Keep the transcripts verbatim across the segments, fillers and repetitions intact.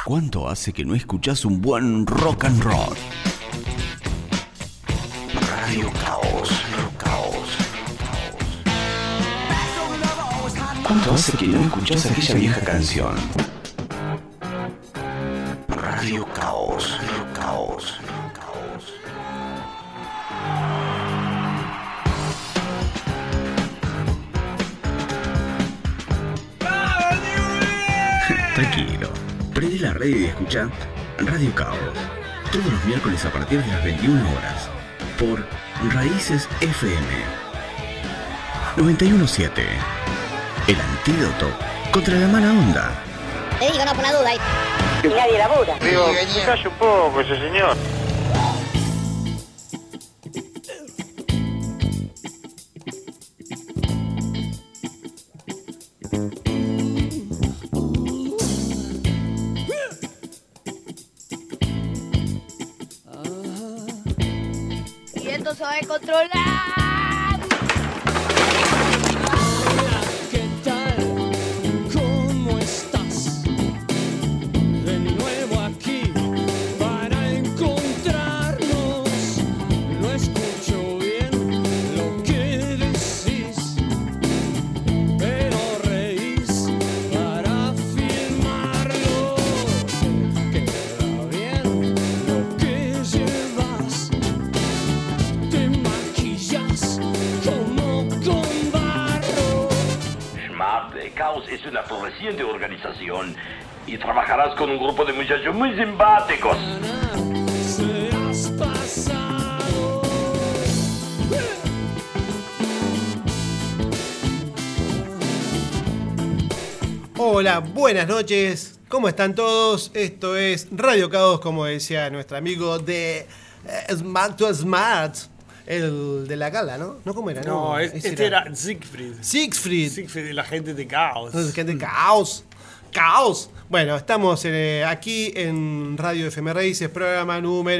¿Cuánto hace que no escuchás un buen rock and roll? Radio Caos, Caos, Caos. ¿Cuánto hace que no escuchás aquella vieja canción? Radio Caos, Caos, Caos. Tranquilo, prende la radio y escucha Radio Caos, todos los miércoles a partir de las veintiuna horas, por Raíces F M noventa y uno punto siete, el antídoto contra la mala onda. Te digo, no, por la duda ahí. Y nadie labura. Digo, se calle un poco ese señor. Y esto se va a controlar. Es una floreciente organización y trabajarás con un grupo de muchachos muy simpáticos. Hola, buenas noches, ¿cómo están todos? Esto es Radio Caos, como decía nuestro amigo de uh, Smart to Smart. El de la gala, ¿no? ¿No cómo era? No, no es, este era, era Siegfried. Siegfried. Siegfried, la gente de Caos. La gente de Caos. Caos. Bueno, estamos eh, aquí en Radio F M Raíces, programa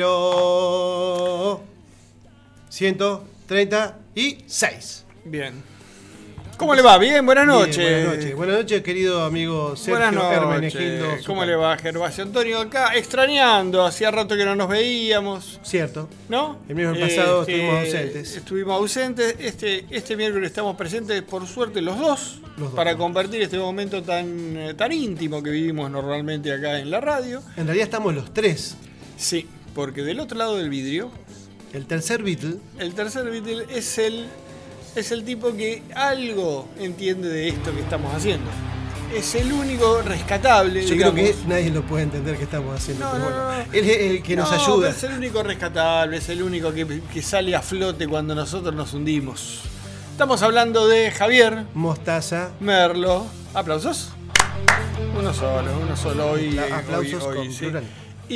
número ciento treinta y seis. Bien. ¿Cómo le va? Bien, buenas noches. Bien, buenas noches. Buenas noches, querido amigo Sergio Hermenegildo. ¿Cómo le va, Gervasio Antonio? Acá extrañando, hacía rato que no nos veíamos. Cierto. ¿No? El miércoles pasado este, estuvimos ausentes. Estuvimos ausentes. Este, este miércoles estamos presentes, por suerte, los dos, los dos para compartir este momento tan, tan íntimo que vivimos normalmente acá en la radio. En realidad estamos los tres. Sí, porque del otro lado del vidrio, el tercer Beatle. El tercer Beatle es el... Es el tipo que algo entiende de esto que estamos haciendo. Es el único rescatable. Yo digamos. creo que nadie lo puede entender que estamos haciendo. No, pero no, bueno, no. Él es el que nos no, ayuda. Es el único rescatable, es el único que, que sale a flote cuando nosotros nos hundimos. Estamos hablando de Javier Mostaza Merlo. ¿Aplausos? Uno solo, uno solo hoy. La, aplausos hoy, con hoy, sí. plural.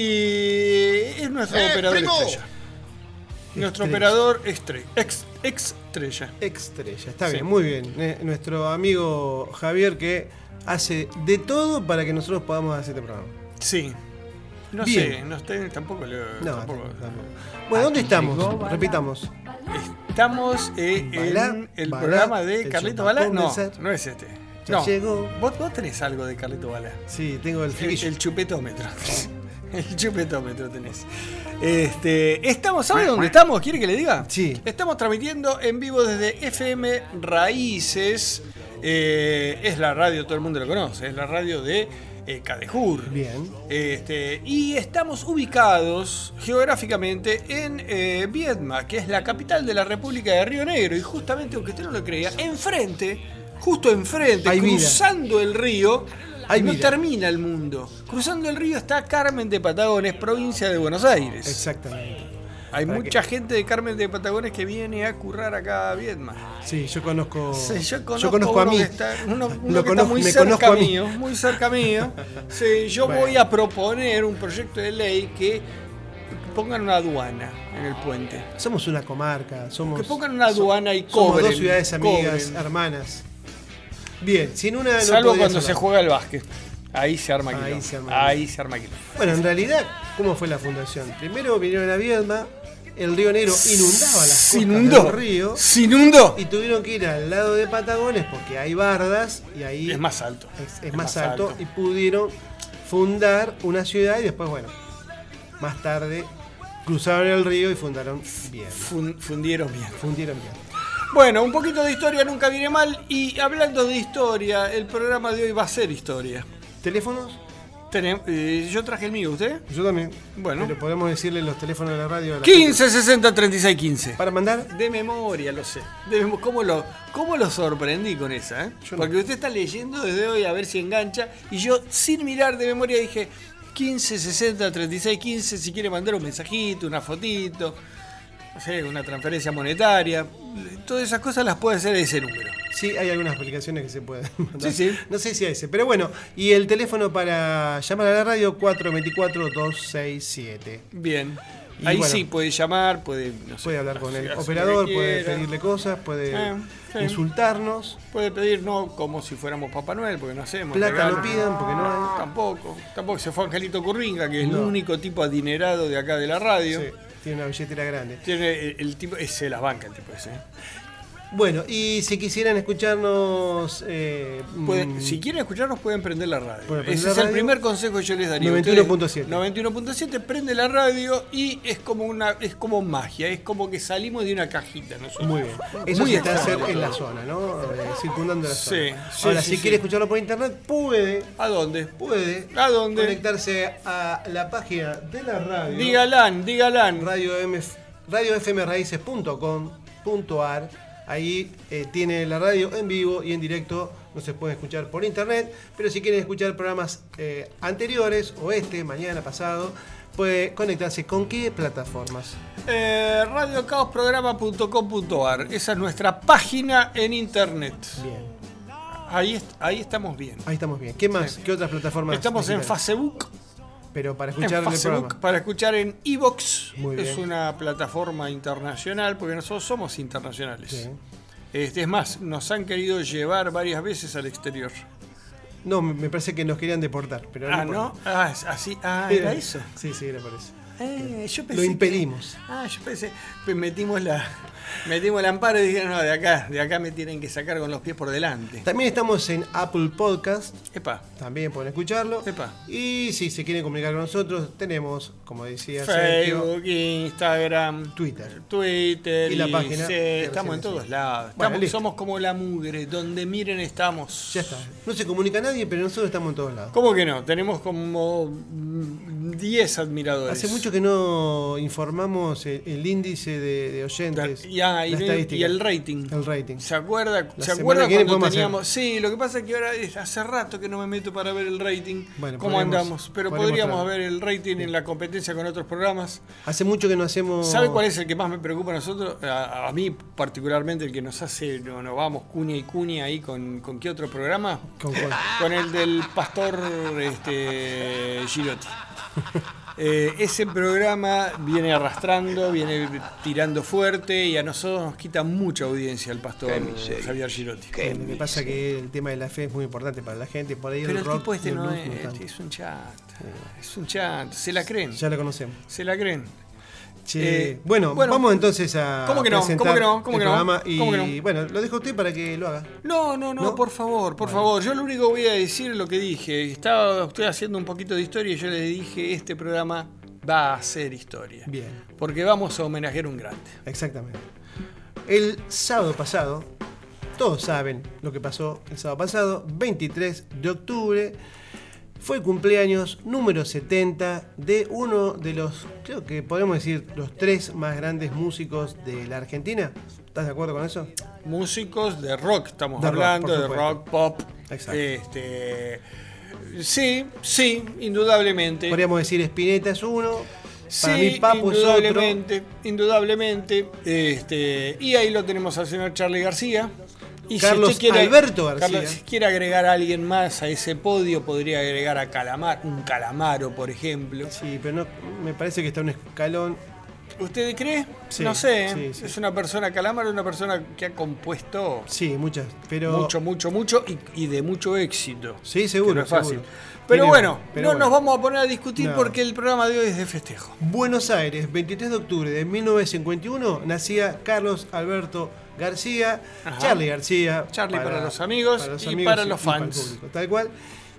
Y es nuestro eh, operador primo. estrella. Nuestro Estrella. operador estrella. Ex, estrella. Estrella, está sí. bien, muy bien. Eh, nuestro amigo Javier que hace de todo para que nosotros podamos hacer este programa. Sí. No bien. sé, no estoy, tampoco lo. No, tampoco. tampoco. Bueno, ¿dónde estamos? Llegó, Repitamos. Estamos eh, Balá, en el Balá, programa de Carlito Balá. No, no es este. Ya no. llegó. ¿Vos, vos tenés algo de Carlito Balá. Sí, tengo el el, el chupetómetro. El chupetómetro tenés. Este, estamos, ¿sabe dónde estamos? ¿Quiere que le diga? Sí. Estamos transmitiendo en vivo desde F M Raíces. Eh, es la radio, todo el mundo lo conoce. Es la radio de eh, Cadejur. Bien. Este, y estamos ubicados geográficamente en eh, Viedma, que es la capital de la República de Río Negro. Y justamente, aunque usted no lo crea, enfrente, justo enfrente, Hay cruzando vida. el río. Ay, no mira. termina el mundo. Cruzando el río está Carmen de Patagones, provincia de Buenos Aires. Exactamente. Hay Para mucha que... gente de Carmen de Patagones que viene a currar acá a Viedma. Sí, yo conozco. Sí, yo conozco, yo conozco a mí. Que está, uno, uno Lo que conozco, está muy me cerca conozco a mí. mío, muy cerca mío. Sí, yo bueno. voy a proponer un proyecto de ley que pongan una aduana en el puente. Somos una comarca, somos. Que pongan una aduana y somos cobren. dos ciudades amigas, cobren. hermanas. Bien, sin una. Salvo no cuando hablar. se juega el básquet. Ahí se arma Ahí quilombo. se arma Ahí se arma quilombo. Bueno, en realidad, ¿cómo fue la fundación? Primero vinieron a Viedma, el río Negro inundaba las Se costas inundó. del río. Se inundó. Y tuvieron que ir al lado de Patagones porque hay bardas y ahí Es más alto. es, es más, más alto, alto y pudieron fundar una ciudad y después, bueno, más tarde cruzaron el río y fundaron bien. Fun- fundieron bien. Fundieron bien. Bueno, un poquito de historia nunca viene mal. Y hablando de historia, el programa de hoy va a ser historia. ¿Teléfonos? Tenem- eh, yo traje el mío, ¿usted? Yo también. Bueno. Pero podemos decirle los teléfonos de la radio. A la quince sesenta treinta y seis quince. gente. Para mandar. De memoria, lo sé. De mem- ¿Cómo, lo, ¿Cómo lo sorprendí con esa? Eh? Yo no. Porque usted está leyendo desde hoy a ver si engancha. Y yo, sin mirar de memoria, dije quince sesenta treinta y seis quince. Si quiere mandar un mensajito, una fotito, no sé, una transferencia monetaria. Todas esas cosas las puede hacer ese número. Sí, hay algunas aplicaciones que se pueden mandar. Sí, sí. No sé si a ese, pero bueno. Y el teléfono para llamar a la radio, cuatro dos cuatro, dos seis siete. Bien. Y Ahí bueno, sí, puede llamar, puede, no sé, Puede hablar con el hacer lo operador, que puede quiera. pedirle cosas, puede Eh, sí. insultarnos. Puede pedir, no como si fuéramos Papá Noel, porque no hacemos. Plata regalos. no pidan porque no hay. Tampoco. Tampoco se fue Angelito Curringa, que es No. el único tipo adinerado de acá de la radio. Sí, tiene una billetera grande. Tiene el, el tipo, ese las banca el tipo ese. ¿eh? Bueno, y si quisieran escucharnos... Eh, Pueden- mm, si quieren escucharnos pueden prender la radio. Pueden prender Ese la es el radio. primer consejo que yo les daría. noventa y uno punto siete. Ustedes, noventa y uno punto siete, prende la radio y es como una es como magia, es como que salimos de una cajita nosotros. Muy bien. Eso Muy se está hacer extraño. en la zona, ¿no? Eh, circundando la Sí, zona. sí, Ahora, sí, si sí. quiere escucharlo por internet, puede, ¿A dónde? puede ¿A dónde? conectarse a la página de la radio. Dígalan, dígalan. Radio M F, radio f m raíces punto com punto a r. Ahí eh, tiene la radio en vivo y en directo. No se puede escuchar por internet. Pero si quieren escuchar programas eh, anteriores, o este, mañana, pasado, puede conectarse con qué plataformas. Eh, radio caos programa punto com punto a r. Esa es nuestra página en internet. Bien. Ahí, est- ahí estamos bien. Ahí estamos bien. ¿Qué más? ¿Qué otras plataformas? Estamos en digitales? Facebook. Pero para En escuchar el Facebook, programa. para escuchar en iVoox. Muy Es bien. una plataforma internacional, porque nosotros somos internacionales. Sí. Este, es más, nos han querido llevar varias veces al exterior. No, me me parece que nos querían deportar. Pero Ah, no. ¿no? Ah, es así. Ah, Era- era eso. Sí, sí, era por eso. Eh, yo Lo pensé impedimos. que- ah, yo pensé. Pues metimos la. Metimos el amparo y dijeron, no, de acá, de acá me tienen que sacar con los pies por delante. También estamos en Apple Podcast. Epa. También pueden escucharlo. Epa. Y si se quieren comunicar con nosotros, tenemos, como decía Sergio, Facebook, Instagram, Twitter. Twitter Y la página sí, que estamos en recién todos decía. lados. Bueno, Estamos- listo. somos como la mugre, donde miren estamos. Ya está. No se comunica nadie, pero nosotros estamos en todos lados. ¿Cómo que no? Tenemos como mm, diez admiradores. Hace mucho que no informamos el, el índice de, de oyentes. Y, ah, y la el- estadística. y el rating. El rating. ¿Se acuerda, La ¿se semana acuerda que viene cuando podemos teníamos? Sí, lo que pasa es que ahora es- hace rato que no me meto para ver el rating. Bueno, ¿Cómo podríamos- andamos? Pero podríamos podríamos traer. ver el rating en la competencia con otros programas. Hace mucho que no hacemos. ¿Sabe cuál es el que más me preocupa a nosotros? A, a mí particularmente, el que nos hace, no, nos vamos cuña y cuña ahí con, con qué otro programa. ¿Con cuál? Con el del pastor este, Girotti. Eh, ese programa viene arrastrando, viene tirando fuerte y a nosotros nos quita mucha audiencia el pastor Javier Girotti. Lo que pasa es que el tema de la fe es muy importante para la gente. Por ahí Pero el el rock tipo este y el no blues es, tanto. es un chat. Es un chat. Se la creen. Ya lo conocemos. Se la creen. Che, Eh, bueno, bueno. vamos entonces a ¿Cómo que no? presentar ¿Cómo que no? ¿Cómo el que no? programa y ¿Cómo que no? bueno, lo dejo a usted para que lo haga. No, no, no, ¿No? por favor, por favor. Yo lo único que voy a decir es lo que dije. Estaba usted haciendo un poquito de historia y yo le dije, este programa va a ser historia. Bien, Porque vamos a homenajear a un grande. exactamente. El sábado pasado, todos saben lo que pasó el sábado pasado, veintitrés de octubre, fue el cumpleaños número setenta de uno de los, creo que podemos decir, los tres más grandes músicos de la Argentina. ¿Estás de acuerdo con eso? Músicos de rock, estamos De rock, hablando, por de supuesto. rock, pop. Exacto. Este, sí, sí, indudablemente. Podríamos decir Spinetta es uno, para Sí, mí Papo es otro. indudablemente, indudablemente. Este, y ahí lo tenemos al señor Charly García. Y Carlos usted quiere- Alberto García. Carlos, si quiere agregar a alguien más a ese podio, podría agregar a Calamar, un Calamaro, por ejemplo. Sí, pero no, me parece que está un escalón. ¿Usted cree? Sí, no sé. sí, sí. Es una persona, Calamaro, una persona que ha compuesto Sí, muchas, pero mucho, mucho, mucho y, y de mucho éxito. sí, seguro, Que no es fácil. seguro. Pero Tiene- bueno, pero no bueno. nos vamos a poner a discutir No. porque el programa de hoy es de festejo. Buenos Aires, veintitrés de octubre de mil novecientos cincuenta y uno, nacía Carlos Alberto García, Ajá. Charly García. Charly para los amigos y para los el fans. público, tal cual.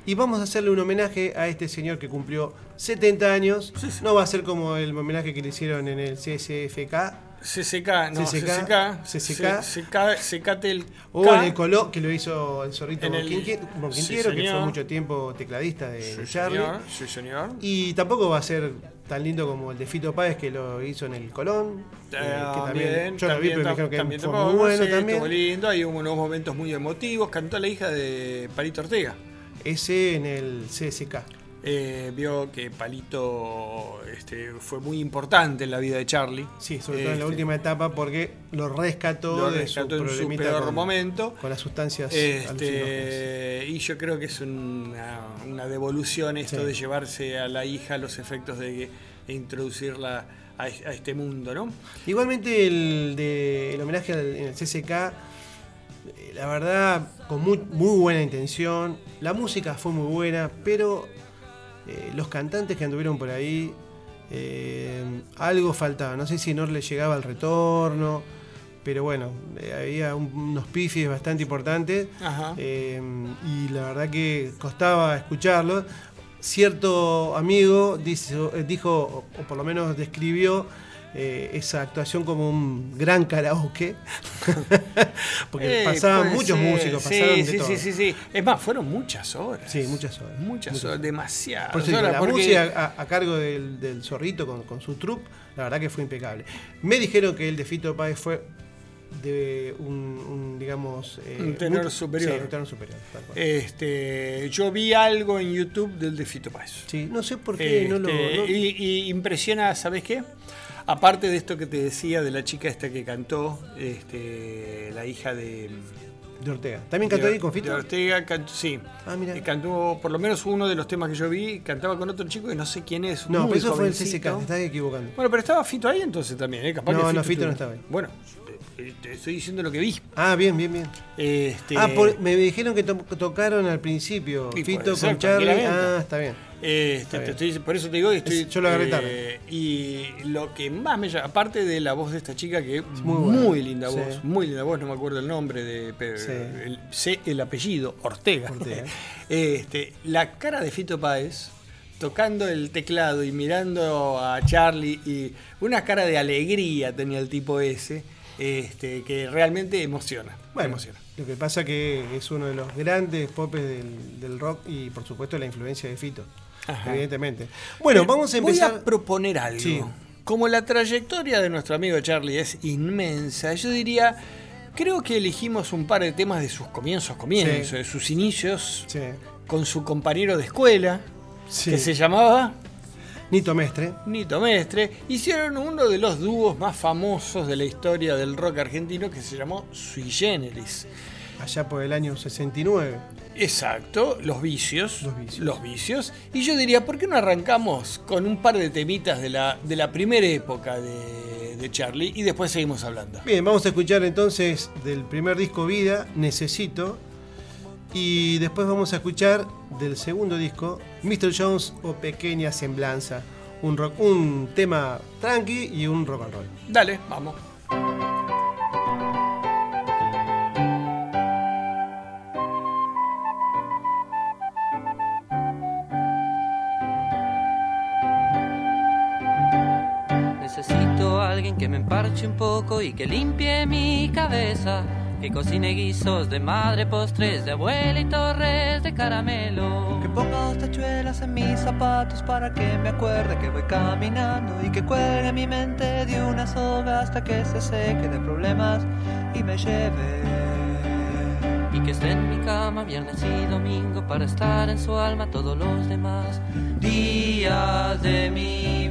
Y vamos a hacerle un homenaje a este señor que cumplió setenta años. Sí, sí. No va a ser como el homenaje que le hicieron en el C S F K. C C K, no, C C K, C C K, C C K. C C K, Secatel O en el Colón, que lo hizo el Zorrito En el- Bonquintiero, sí, que fue señor. mucho tiempo tecladista de Sí, Charlie. señor, sí, señor. Y tampoco va a ser tan lindo como el de Fito Páez, que lo hizo en el Colón. eh, que también, yo lo vi, pero me dijeron que también fue tocó, muy bueno sí, también. estuvo lindo, hay unos momentos muy emotivos. Cantó la hija de Palito Ortega. Ese en el C S K. Eh, vio que Palito este, fue muy importante en la vida de Charlie. Sí, sobre todo en la Este, última etapa, porque lo rescató, Lo de rescató su en su problemita peor con, momento. con las sustancias alucinógenas. Este, y yo creo que es una, una devolución esto Sí. de llevarse a la hija los efectos de, de introducirla a, a este mundo, ¿no? Igualmente el, de, el homenaje al, en el C S K, eh, la verdad, con muy, muy buena intención. La música fue muy buena, pero eh, los cantantes que anduvieron por ahí, eh, algo faltaba. No sé si no le llegaba el retorno, pero bueno, eh, había un- unos pifis bastante importantes. Ajá. eh, y la verdad que costaba escucharlo. Cierto amigo dice- dijo, o por lo menos describió, eh, esa actuación como un gran karaoke. Porque Eh, pasaban puede muchos ser. músicos, Sí, pasaron de sí, todo. sí, sí, sí. Es más, fueron muchas horas. Sí, muchas horas. Muchas, Muchas horas, horas. demasiadas Por eso digo, horas, la porque- música a, a cargo del, del Zorrito con, con su troupe, la verdad que fue impecable. Me dijeron que el de Fito Páez fue de un, un, digamos... eh, Un tenor mucho- superior. Sí, un tenor superior, tal cual. Este, yo vi algo en YouTube del de Fito Páez. Sí, no sé por qué no lo... Este, no- y, y impresiona, ¿sabes qué? Aparte de esto que te decía de la chica esta que cantó, este, la hija de... de Ortega. ¿También cantó de- ahí con Fito? de Ortega, cantó- sí. Ah, mira. Y cantó, por lo menos uno de los temas que yo vi, cantaba con otro chico que no sé quién es. No, muy pero eso fue el C S jovencito. K, te estás equivocando. Bueno, pero estaba Fito ahí entonces también, ¿eh? Capaz No, que no, Fito estuvo- no estaba ahí. Bueno, te, te estoy diciendo lo que vi. Ah, bien, bien, bien. Este, Ah, por- me dijeron que to- tocaron al principio Y Fito puede ser, con Charlie. tranquilamente. Ah, está bien. Este, bien. te estoy- por eso te digo que estoy. Es- yo lo agarré eh, tarde. Y lo que más me llama, aparte de la voz de esta chica, que muy muy, buena. linda Sí. voz, muy linda voz, no me acuerdo el nombre, de, pero Sí. el, sé el apellido, Ortega. Ortega. Este, la cara de Fito Páez tocando el teclado y mirando a Charlie, y una cara de alegría tenía el tipo ese, este, que realmente emociona. Bueno, emociona. lo que pasa que es uno de los grandes popes del, del rock y por supuesto la influencia de Fito, Ajá. evidentemente. Bueno, vamos a empezar. Voy a proponer algo. Sí. Como la trayectoria de nuestro amigo Charlie es inmensa, yo diría, creo que elegimos un par de temas de sus comienzos, comienzos, Sí. de sus inicios, Sí. con su compañero de escuela, Sí. que se llamaba Nito Mestre. Nito Mestre. Hicieron uno de los dúos más famosos de la historia del rock argentino, que se llamó Sui Generis. Allá por el año sesenta y nueve. Exacto, Los Vicios. Los Vicios. Los Vicios. Y yo diría, ¿por qué no arrancamos con un par de temitas de la, de la primera época de, de Charlie y después seguimos hablando? Bien, vamos a escuchar entonces del primer disco Vida, Necesito. Y después vamos a escuchar del segundo disco, mister Jones o Pequeña Semblanza. Un, rock, un tema tranqui y un rock and roll. Dale, vamos. Necesito a alguien que me emparche un poco y que limpie mi cabeza, que cocine guisos de madre, postres de abuela y torres de caramelo. Que ponga dos tachuelas en mis zapatos para que me acuerde que voy caminando y que cuelgue mi mente de una soga hasta que se seque de problemas y me lleve. Y que esté en mi cama viernes y domingo para estar en su alma todos los demás días de mi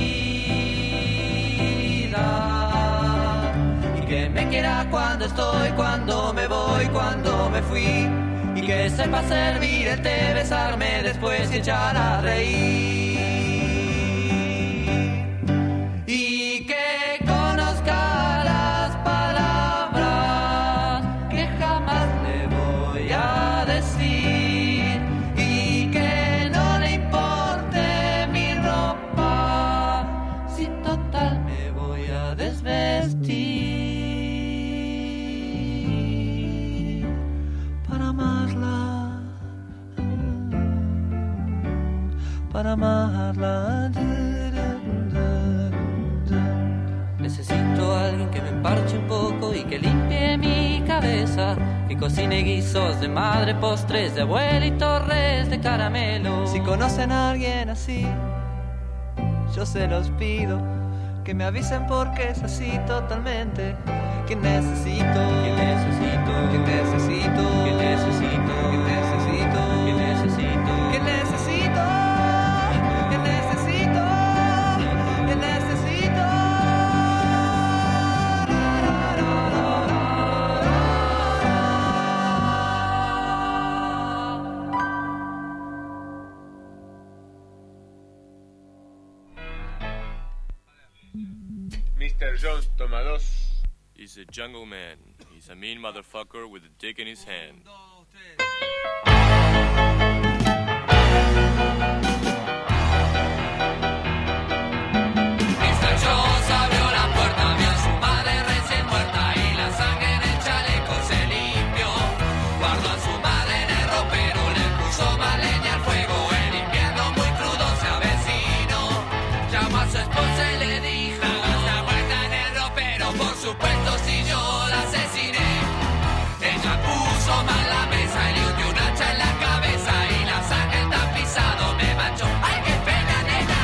vida. Y que me quiera cuando estoy, cuando me voy, cuando me fui. Y que sepa servir el té, besarme después y echar a reír. Y que conozca las palabras que jamás le voy a decir. Y que no le importe mi ropa, si total me voy a desvestir para amarla. charla. Necesito a alguien que me emparche un poco y que limpie mi cabeza, que cocine guisos de madre, postres de abuela y torres de caramelo. Si conocen a alguien así, yo se los pido, que me avisen porque es así totalmente. Que necesito, que necesito, que necesito, que necesito, que necesito, que necesito, que necesito, que necesito, que necesito. mister Jones toma dos. He's a jungle man. He's a mean motherfucker with a dick in his hand. mister Jones abrió la puerta, vio a su madre recién muerta y la sangre en el chaleco se limpió. Guardó a su madre en el ropero, le puso más leña al fuego. El invierno muy crudo se avecinó. Llamó a su esposa y le dijo: está muerta en el ropero, por supuesto si yo la asesiné. Ella puso mal la mesa y le hundió un hacha en la cabeza y la sangre el tapizado me manchó. ¡Ay, qué pena, nena!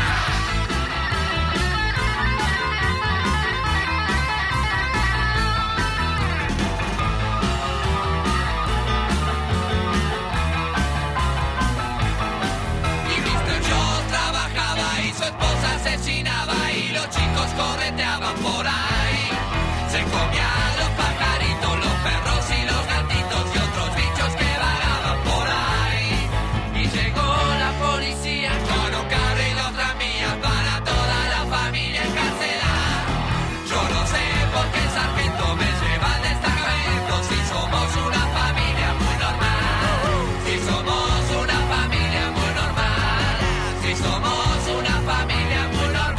Y mister Jones trabajaba y su esposa asesinaba y los chicos correteaban por ahí. Se comían los pajaritos, los perros y los gatitos y otros bichos que vagaban por ahí. Y llegó la policía con un carro y dos ramillas para toda la familia encarcelar. Yo no sé por qué el sargento me lleva al destacamento si somos una familia muy normal. Si somos una familia muy normal. Si somos una familia muy normal.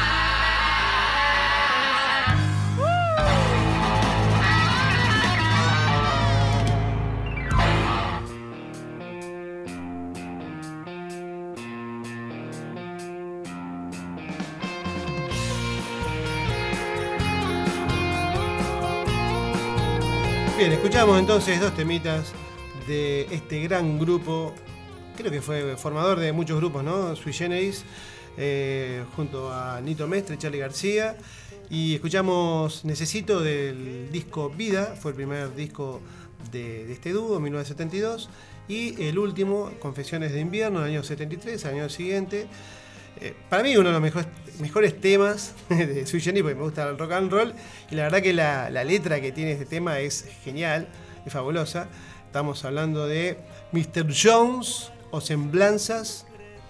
Bien, escuchamos entonces dos temitas de este gran grupo, creo que fue formador de muchos grupos, ¿no? Sui Generis, eh, junto a Nito Mestre, Charly García, y escuchamos Necesito del disco Vida, fue el primer disco de, de este dúo, en mil novecientos setenta y dos, y el último, Confesiones de Invierno, del año setenta y tres, al año siguiente. Eh, para mí uno de los mejores, mejores temas de Sui Generis, porque me gusta el rock and roll, y la verdad que la, la letra que tiene este tema es genial, es fabulosa. Estamos hablando de mister Jones o Semblanzas,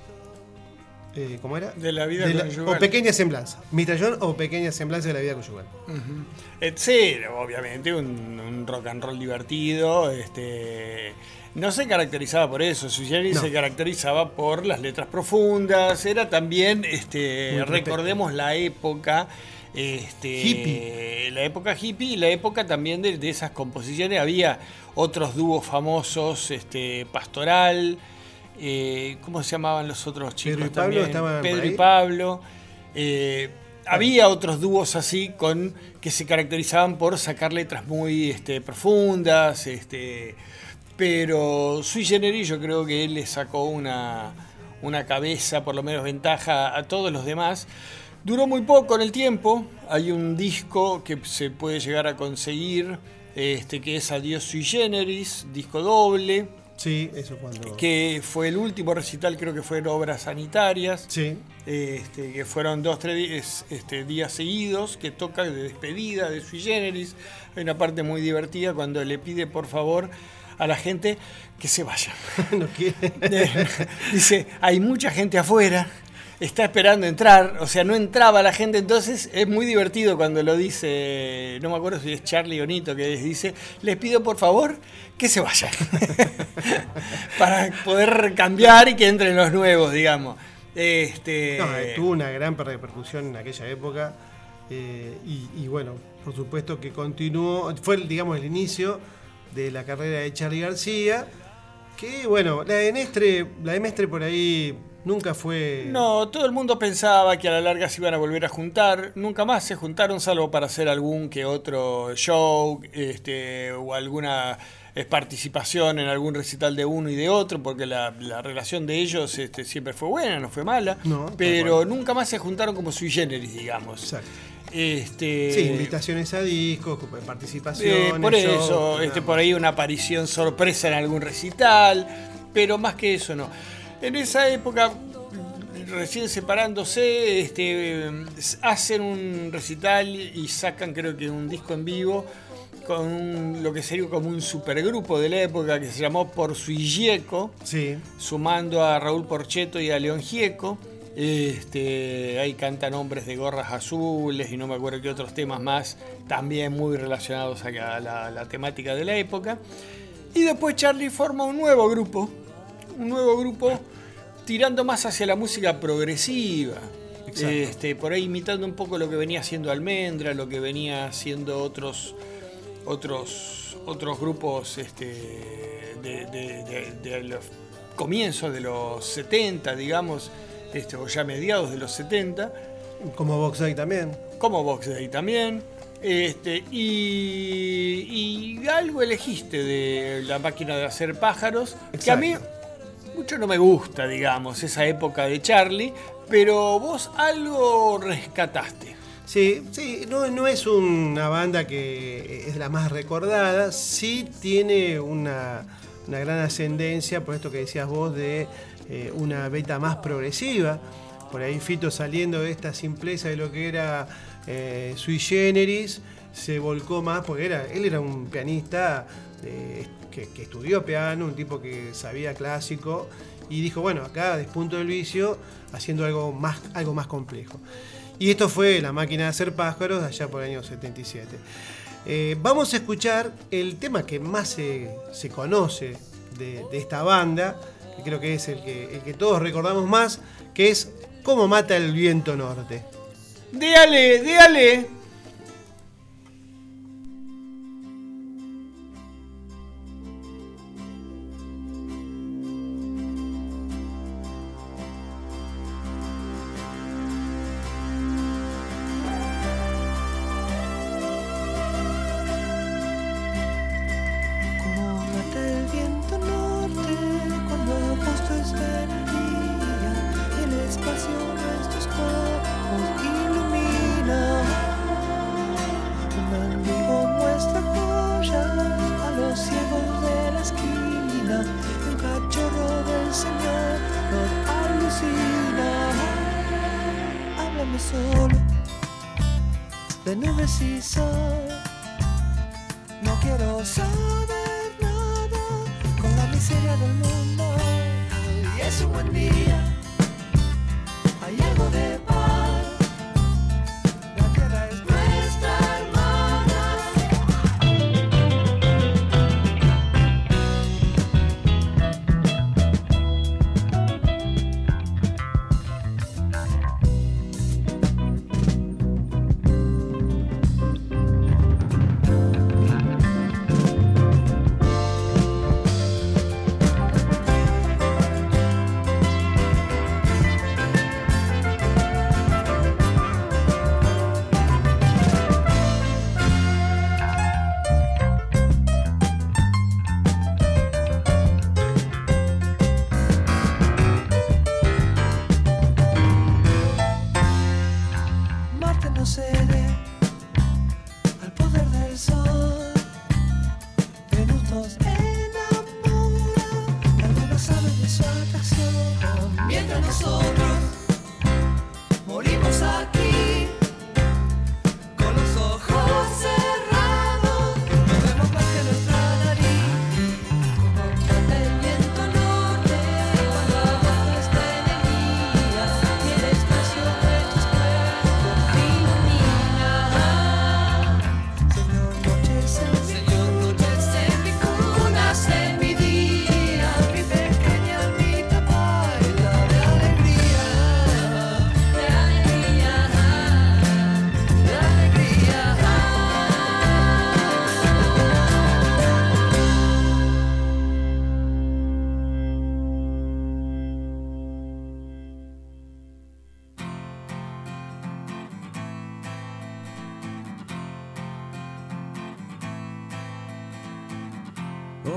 eh, ¿cómo era? De la vida de la, conyugal. o Pequeñas Semblanzas. mister Jones o Pequeñas Semblanzas de la vida conyugal. Uh-huh. eh, sí, obviamente un, un rock and roll divertido. Este, no se caracterizaba por eso. Sui Generis no. Se caracterizaba por las letras profundas. Era también, este, recordemos la época. Este, hippie. La época hippie y la época también de, de esas composiciones. Había otros dúos famosos, este, Pastoral, eh, ¿cómo se llamaban los otros chicos? Pedro y también? Pablo estaban Pedro por ahí. y Pablo. Eh, había otros dúos así con que se caracterizaban por sacar letras muy este, profundas, este, pero Sui Generis yo creo que él le sacó una, una cabeza, por lo menos ventaja a todos los demás. Duró muy poco en el tiempo. Hay un disco que se puede llegar a conseguir, este, que es Adiós Sui Generis, disco doble. Sí, eso cuando... Que fue el último recital, creo que fue en Obras Sanitarias. Sí. Este, que fueron dos, tres días, este, días seguidos, que toca de despedida de Sui Generis. Hay una parte muy divertida cuando le pide por favor a la gente que se vaya. No quiere. Dice, hay mucha gente afuera, está esperando entrar, o sea, no entraba la gente, entonces es muy divertido cuando lo dice, no me acuerdo si es Charly o Nito, que les dice, les pido por favor que se vayan, para poder cambiar y que entren los nuevos, digamos. Este... No, eh, tuvo una gran repercusión en aquella época, eh, y, y bueno, por supuesto que continuó, fue digamos el inicio de la carrera de Charly García, que bueno, la de Mestre, la de Mestre por ahí Nunca fue... No, todo el mundo pensaba que a la larga se iban a volver a juntar. Nunca más se juntaron, salvo para hacer algún que otro show este, o alguna participación en algún recital de uno y de otro, porque la, la relación de ellos este, siempre fue buena, no fue mala. No, pero nunca más se juntaron como sui generis, digamos. Exacto. Este, sí, invitaciones a discos, participaciones. Eh, por eso, shows, este, por ahí una aparición sorpresa en algún recital, pero más que eso no. En esa época, recién separándose, este, hacen un recital y sacan creo que un disco en vivo con un, lo que sería como un supergrupo de la época que se llamó Por Sui Gieco, sí. Sumando a Raúl Porchetto y a León Gieco. Este, ahí cantan Hombres de Gorras Azules y no me acuerdo qué otros temas más, también muy relacionados a la, a la temática de la época. Y después Charlie forma un nuevo grupo, un nuevo grupo tirando más hacia la música progresiva. Este, por ahí imitando un poco lo que venía haciendo Almendra, lo que venía haciendo otros otros otros grupos este, de, de, de, de los comienzos de los setenta, digamos, este, o ya mediados de los setenta. Como Box Day también. Como Box Day también. Este, y, y algo elegiste de La Máquina de Hacer Pájaros, exacto, que a mí mucho no me gusta, digamos, esa época de Charlie, pero vos algo rescataste. Sí, sí, no, no es una banda que es la más recordada, sí tiene una, una gran ascendencia, por esto que decías vos, de eh, una beta más progresiva. Por ahí Fito, saliendo de esta simpleza de lo que era eh, sui generis, se volcó más, porque era, él era un pianista eh, que, que estudió piano, un tipo que sabía clásico, y dijo, bueno, acá despunto del vicio haciendo algo más, algo más complejo. Y esto fue La Máquina de Hacer Pájaros, allá por el año setenta y siete. Eh, vamos a escuchar el tema que más se, se conoce de, de esta banda, que creo que es el que, el que todos recordamos más, que es Cómo mata el viento norte. ¡Déale, déale! De nubes y sol, no quiero saber nada con la miseria del mundo. Y es un buen día, hay algo de paz. La tierra es nuestra hermana.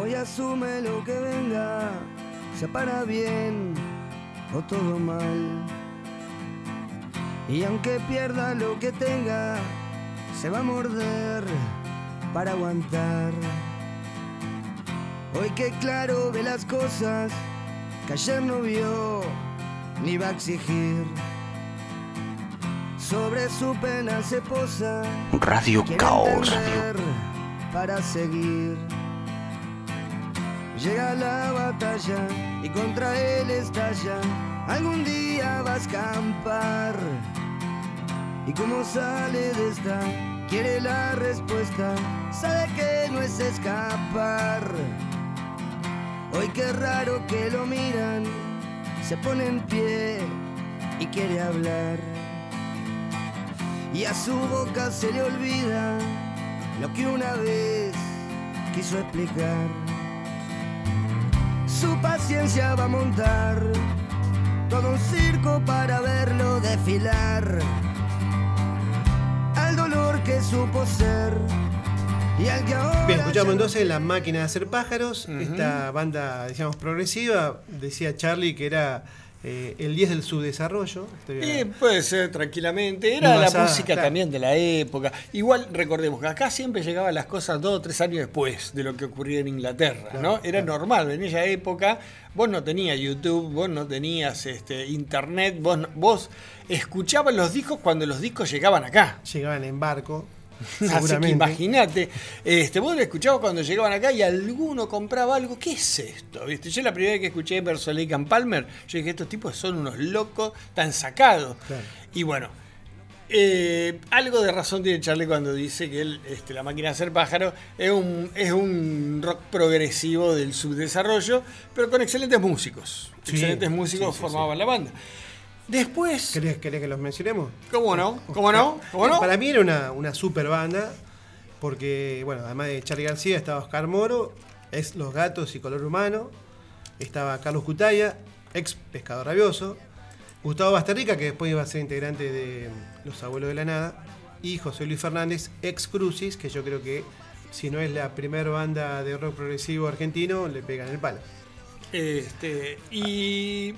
Hoy asume lo que venga, sea para bien o todo mal. Y aunque pierda lo que tenga, se va a morder para aguantar. Hoy que claro ve las cosas que ayer no vio ni va a exigir. Sobre su pena se posa Radio Caos. Para seguir. Llega la batalla y contra él estalla. Algún día va a escampar. Y como sale de esta, quiere la respuesta. Sabe que no es escapar. Hoy qué raro que lo miran. Se pone en pie y quiere hablar. Y a su boca se le olvida lo que una vez quiso explicar. Su paciencia va a montar todo un circo para verlo desfilar. Al dolor que supo ser y al que ahora... Bien, escuchamos entonces La Máquina de Hacer Pájaros, uh-huh. Esta banda, decíamos, progresiva. Decía Charlie que era eh, el diez del subdesarrollo. Sí, puede ser, tranquilamente. Era basada, la música claro. también de la época. Igual, recordemos que acá siempre llegaban las cosas dos o tres años después de lo que ocurría en Inglaterra, claro, ¿no? Era claro. normal, en esa época vos no tenías YouTube, vos no tenías este, internet, vos, no, vos escuchabas los discos cuando los discos llegaban acá. Llegaban en barco. Así que imagínate, este, vos lo escuchabas cuando llegaban acá y alguno compraba algo. ¿Qué es esto? ¿Viste? Yo la primera vez que escuché Emerson, Lake and Palmer, yo dije, estos tipos son unos locos, tan sacados. Claro. Y bueno, eh, algo de razón tiene Charlie cuando dice que él, este, La Máquina de Hacer Pájaro es un, es un rock progresivo del subdesarrollo, pero con excelentes músicos. Sí, excelentes músicos sí, sí, formaban sí. la banda. Después... ¿Querés, ¿Querés que los mencionemos? ¿Cómo no? ¿Cómo no? ¿Cómo no? Para mí era una, una super banda, porque, bueno, además de Charly García estaba Oscar Moro, ex Los Gatos y Color Humano, estaba Carlos Cutaya, ex Pescador Rabioso, Gustavo Basterrica, que después iba a ser integrante de Los Abuelos de la Nada, y José Luis Fernández, ex Crucis, que yo creo que, si no es la primera banda de rock progresivo argentino, le pegan el palo. Este, y...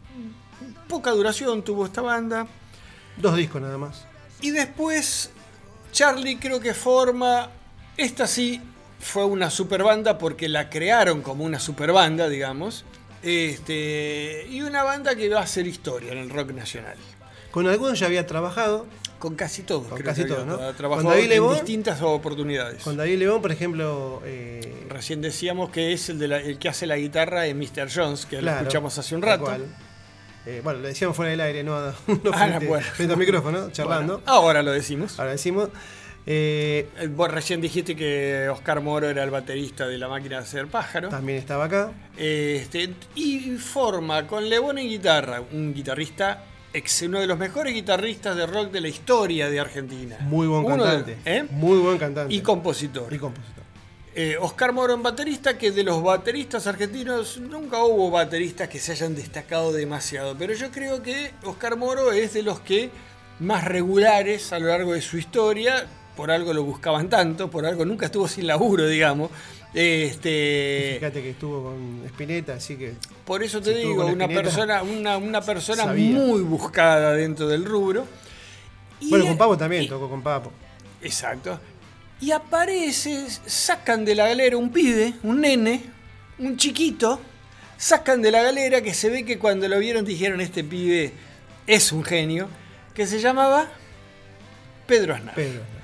poca duración tuvo esta banda. Dos discos nada más. Y después Charlie creo que forma... Esta sí fue una super banda porque la crearon como una super banda, digamos. Este, y una banda que va a hacer historia en el rock nacional. Con algunos ya había trabajado. Con casi todos. Con casi todos, ¿no? Trabajó en Lebón, distintas oportunidades. Con David Lebón, por ejemplo... Eh... Recién decíamos que es el, de la, el que hace la guitarra en mister Jones, que claro, lo escuchamos hace un rato. Eh, bueno, lo decíamos fuera del aire, no, no frente, ah, bueno. frente al micrófono, charlando. Bueno, ahora lo decimos. Ahora decimos. Eh, Vos recién dijiste que Oscar Moro era el baterista de La Máquina de Hacer Pájaro. También estaba acá. Este, y forma con Lebón en guitarra, un guitarrista, ex, uno de los mejores guitarristas de rock de la historia de Argentina. Muy buen uno cantante. De, ¿eh? Muy buen cantante. Y compositor. Y compositor. Eh, Oscar Moro en baterista, que de los bateristas argentinos nunca hubo bateristas que se hayan destacado demasiado, pero yo creo que Oscar Moro es de los que más regulares a lo largo de su historia, por algo lo buscaban tanto, por algo nunca estuvo sin laburo, digamos. Este, fíjate que estuvo con Spinetta, así que... Por eso te si digo, una persona, una, una persona muy buscada dentro del rubro. Y bueno, con Papo también, y, tocó con Papo. Exacto. Y aparece, sacan de la galera un pibe, un nene, un chiquito, sacan de la galera que se ve que cuando lo vieron dijeron este pibe es un genio, que se llamaba Pedro Aznar. Pedro Aznar.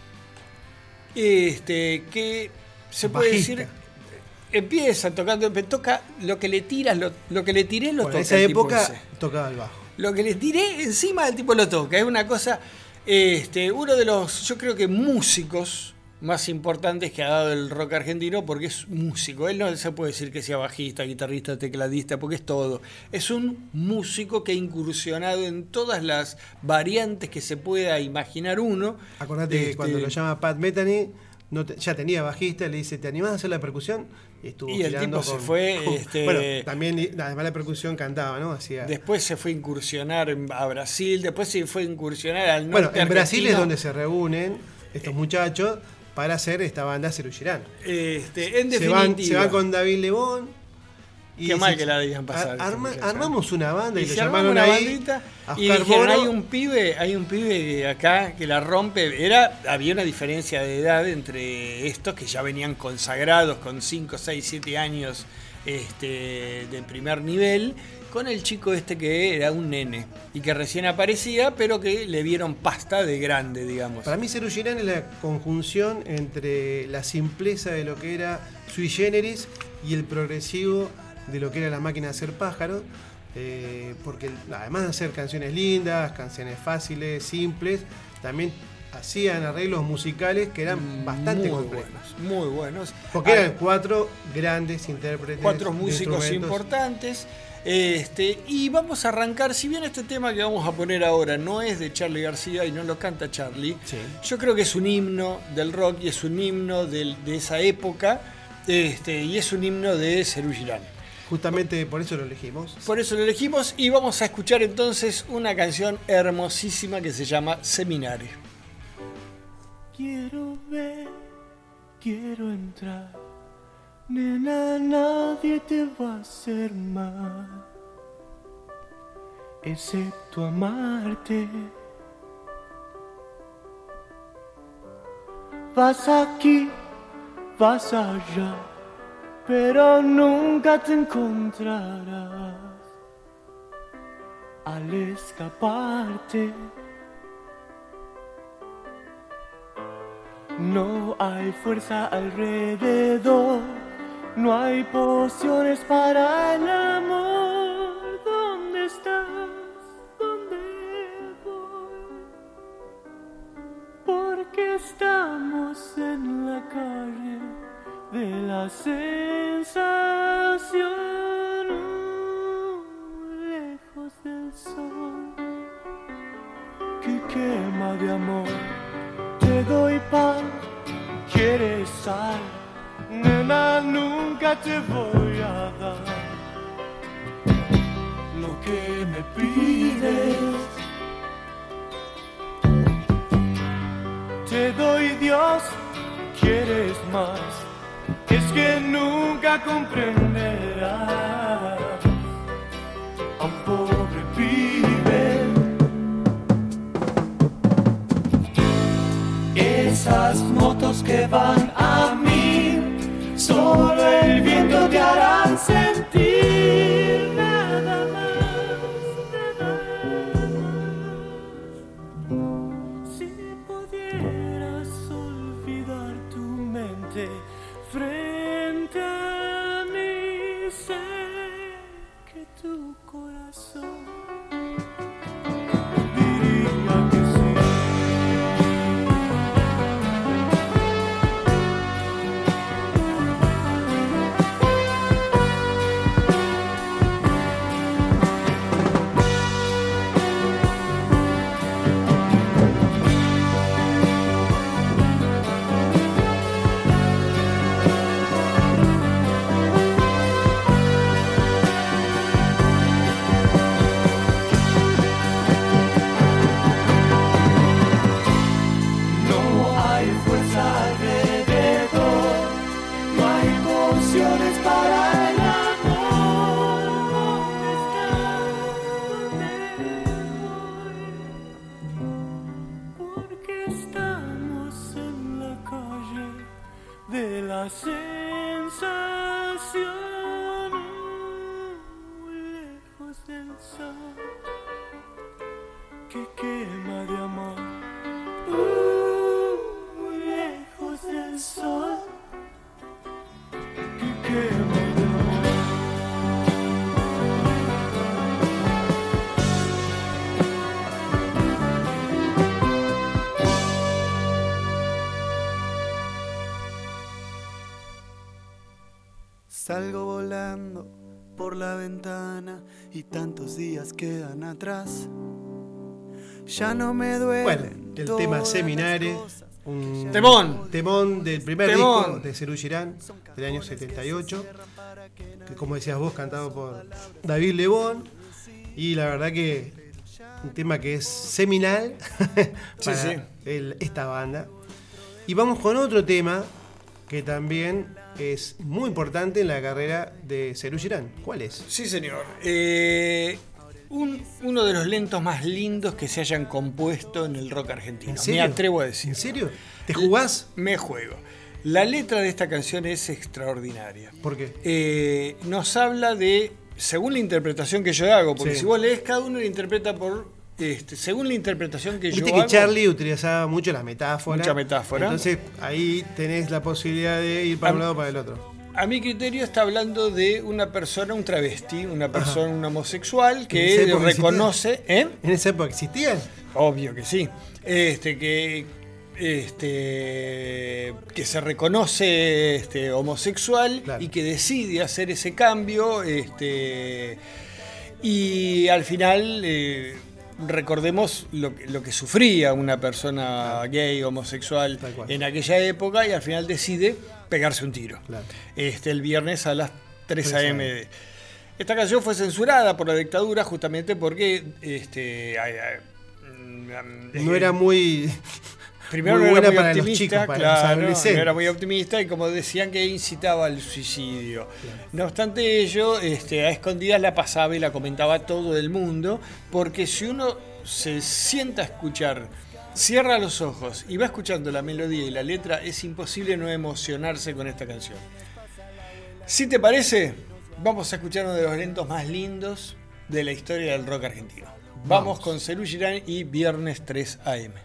Este, que se puede Bajista. decir, empieza tocando, toca lo que le tiras, lo, lo que le tiré lo bueno, toca. En esa el época tipo ese. Tocaba el bajo. Lo que le tiré encima el tipo lo toca, es una cosa... Este, uno de los, yo creo que músicos más importantes que ha dado el rock argentino, porque es músico. Él no se puede decir que sea bajista, guitarrista, tecladista, porque es todo. Es un músico que ha incursionado en todas las variantes que se pueda imaginar uno. Acordate este, que cuando lo llama Pat Metheny, no te, ya tenía bajista, le dice, ¿te animás a hacer la percusión? Y, estuvo y el tipo con, se fue... Con, este, bueno, también, además la percusión cantaba, ¿no? Hacía... Después se fue a incursionar a Brasil, después se fue a incursionar al norte Bueno, en argentino. Brasil es donde se reúnen estos muchachos para hacer esta banda Serú Girán. Este, en se definitiva. Van, se van con David Lebón. Y Qué mal que la dejan pasar. Arma, armamos una banda y, y lo llamaron una ahí. Bandita, a y dijeron, hay un pibe, hay un pibe acá que la rompe. Era, había una diferencia de edad entre estos que ya venían consagrados con cinco, seis, siete años este, de primer nivel, con el chico este que era un nene y que recién aparecía, pero que le vieron pasta de grande, digamos. Para mí Serú Girán es la conjunción entre la simpleza de lo que era Sui Generis y el progresivo de lo que era La Máquina de Hacer Pájaros, eh, porque además de hacer canciones lindas, canciones fáciles, simples, también hacían arreglos musicales que eran mm, bastante muy complejos. Buenos, muy buenos. Porque ah, eran cuatro grandes intérpretes. Cuatro músicos importantes. Este, y vamos a arrancar, si bien este tema que vamos a poner ahora no es de Charly García y no lo canta Charly, sí. Yo creo que es un himno del rock y es un himno de, de esa época, este, y es un himno de Serú Girán. Justamente por eso lo elegimos. Por eso lo elegimos y vamos a escuchar entonces una canción hermosísima que se llama Seminare. Quiero ver, quiero entrar, nena, nadie te va a hacer mal, excepto amarte. Vas aquí, vas allá, pero nunca te encontrarás al escaparte. No hay fuerza alrededor, no hay pociones para el amor. ¿Dónde estás? ¿Dónde voy? Porque estamos en la calle de la sensación, uh, lejos del sol que quema de amor. Te doy pan, quieres sal, nena, nunca te voy a dar lo que me pides. Te doy Dios, quieres más, es que nunca comprenderás a un pobre pibe. Esas motos que van a mí, solo el viento te harán sentir. Nada más, nada más. Si pudieras olvidar tu mente frente a mí, sé que tu corazón diría que sí. Salgo volando por la ventana y tantos días quedan atrás. Ya no me duele. Bueno, el tema Seminare, un temón, temón del primer temón. disco de Serú Girán del año setenta y ocho, que como decías vos, cantado por David Lebón, y la verdad que un tema que es seminal para sí, sí. El, esta banda. Y vamos con otro tema que también es muy importante en la carrera de Serú Girán. ¿Cuál es? Sí, señor. Eh, un, uno de los lentos más lindos que se hayan compuesto en el rock argentino. ¿En serio? Me atrevo a decir. ¿En serio? ¿Te jugás? Me juego. La letra de esta canción es extraordinaria. ¿Por qué? Eh, nos habla de, según la interpretación que yo hago, porque Sí. si vos lees, cada uno la interpreta por, este, según la interpretación que Viste yo que hago. Charlie utilizaba mucho la metáfora. Mucha metáfora. Entonces ahí tenés la posibilidad de ir para Am- un lado o para el otro. A mi criterio está hablando de una persona, un travesti, una persona, un homosexual ¿En esa que época reconoce, ¿eh? ¿En esa época existían? Obvio que sí. Este que este que se reconoce este, homosexual y que decide hacer ese cambio, este y al final eh, recordemos lo, que- lo que sufría una persona gay, homosexual en aquella época, y al final decide pegarse un tiro. Claro. Este, el viernes a las tres tres a a eme eme. Esta canción fue censurada por la dictadura justamente porque este, ay, ay, No era muy, primero muy no buena era muy para los optimista, chicos, para los claro, adolescentes. no era muy optimista, y como decían que incitaba al suicidio. No obstante ello, este, a escondidas la pasaba y la comentaba todo el mundo, porque si uno se sienta a escuchar, cierra los ojos y va escuchando la melodía y la letra, es imposible no emocionarse con esta canción. Si te parece, vamos a escuchar uno de los lentos más lindos de la historia del rock argentino. Vamos, Vamos. con Serú Girán y Viernes tres a eme.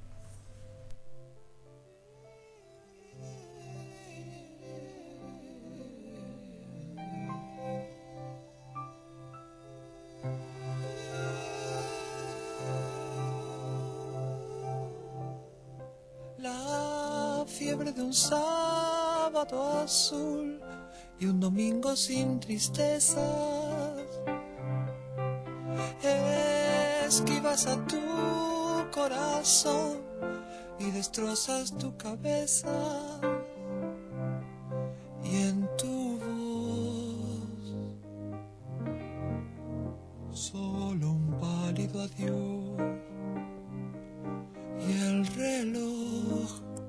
La fiebre de un sábado azul y un domingo sin tristezas. Esquivas a tu corazón y destrozas tu cabeza. Y en tu voz solo un pálido adiós. Y el reloj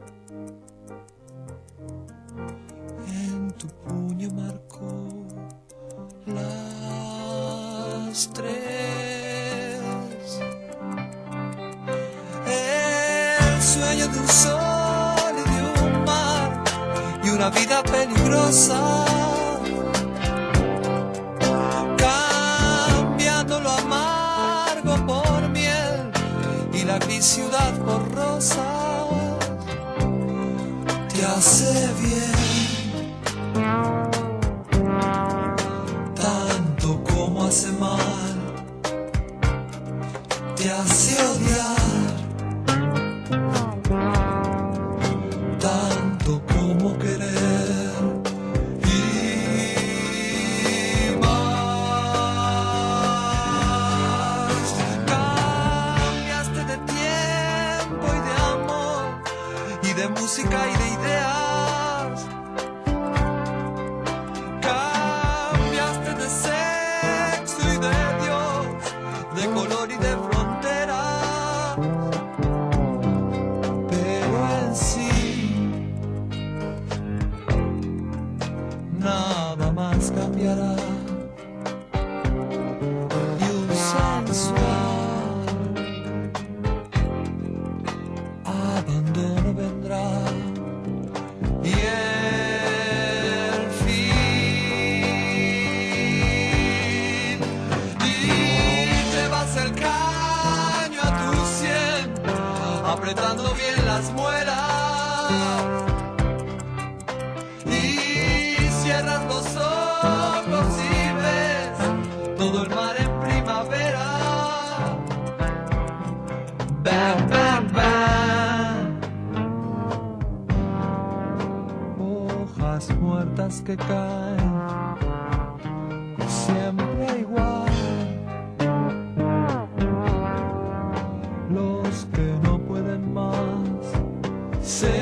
en tu puño marcó las tres. El sueño de un sol y de un mar y una vida peligrosa, cambiando lo amargo por miel y la gris ciudad por rosa. Te hace bien tanto como hace mal, te hace odiar tanto como querer y más. Cambiaste de tiempo y de amor y de música y de ideas. Cambiaste de sexo y de Dios, de color y de frontera. Pero en sí nada más cambiará. Y un sensual abandono vendrá. Y el fin. Y te vas el caño a tu sien, apretando bien las muelas. Y cierras los ojos y ves todo el mar en primavera. Bam, bam, bam. Hojas muertas que caen, siempre igual. Los que no pueden más se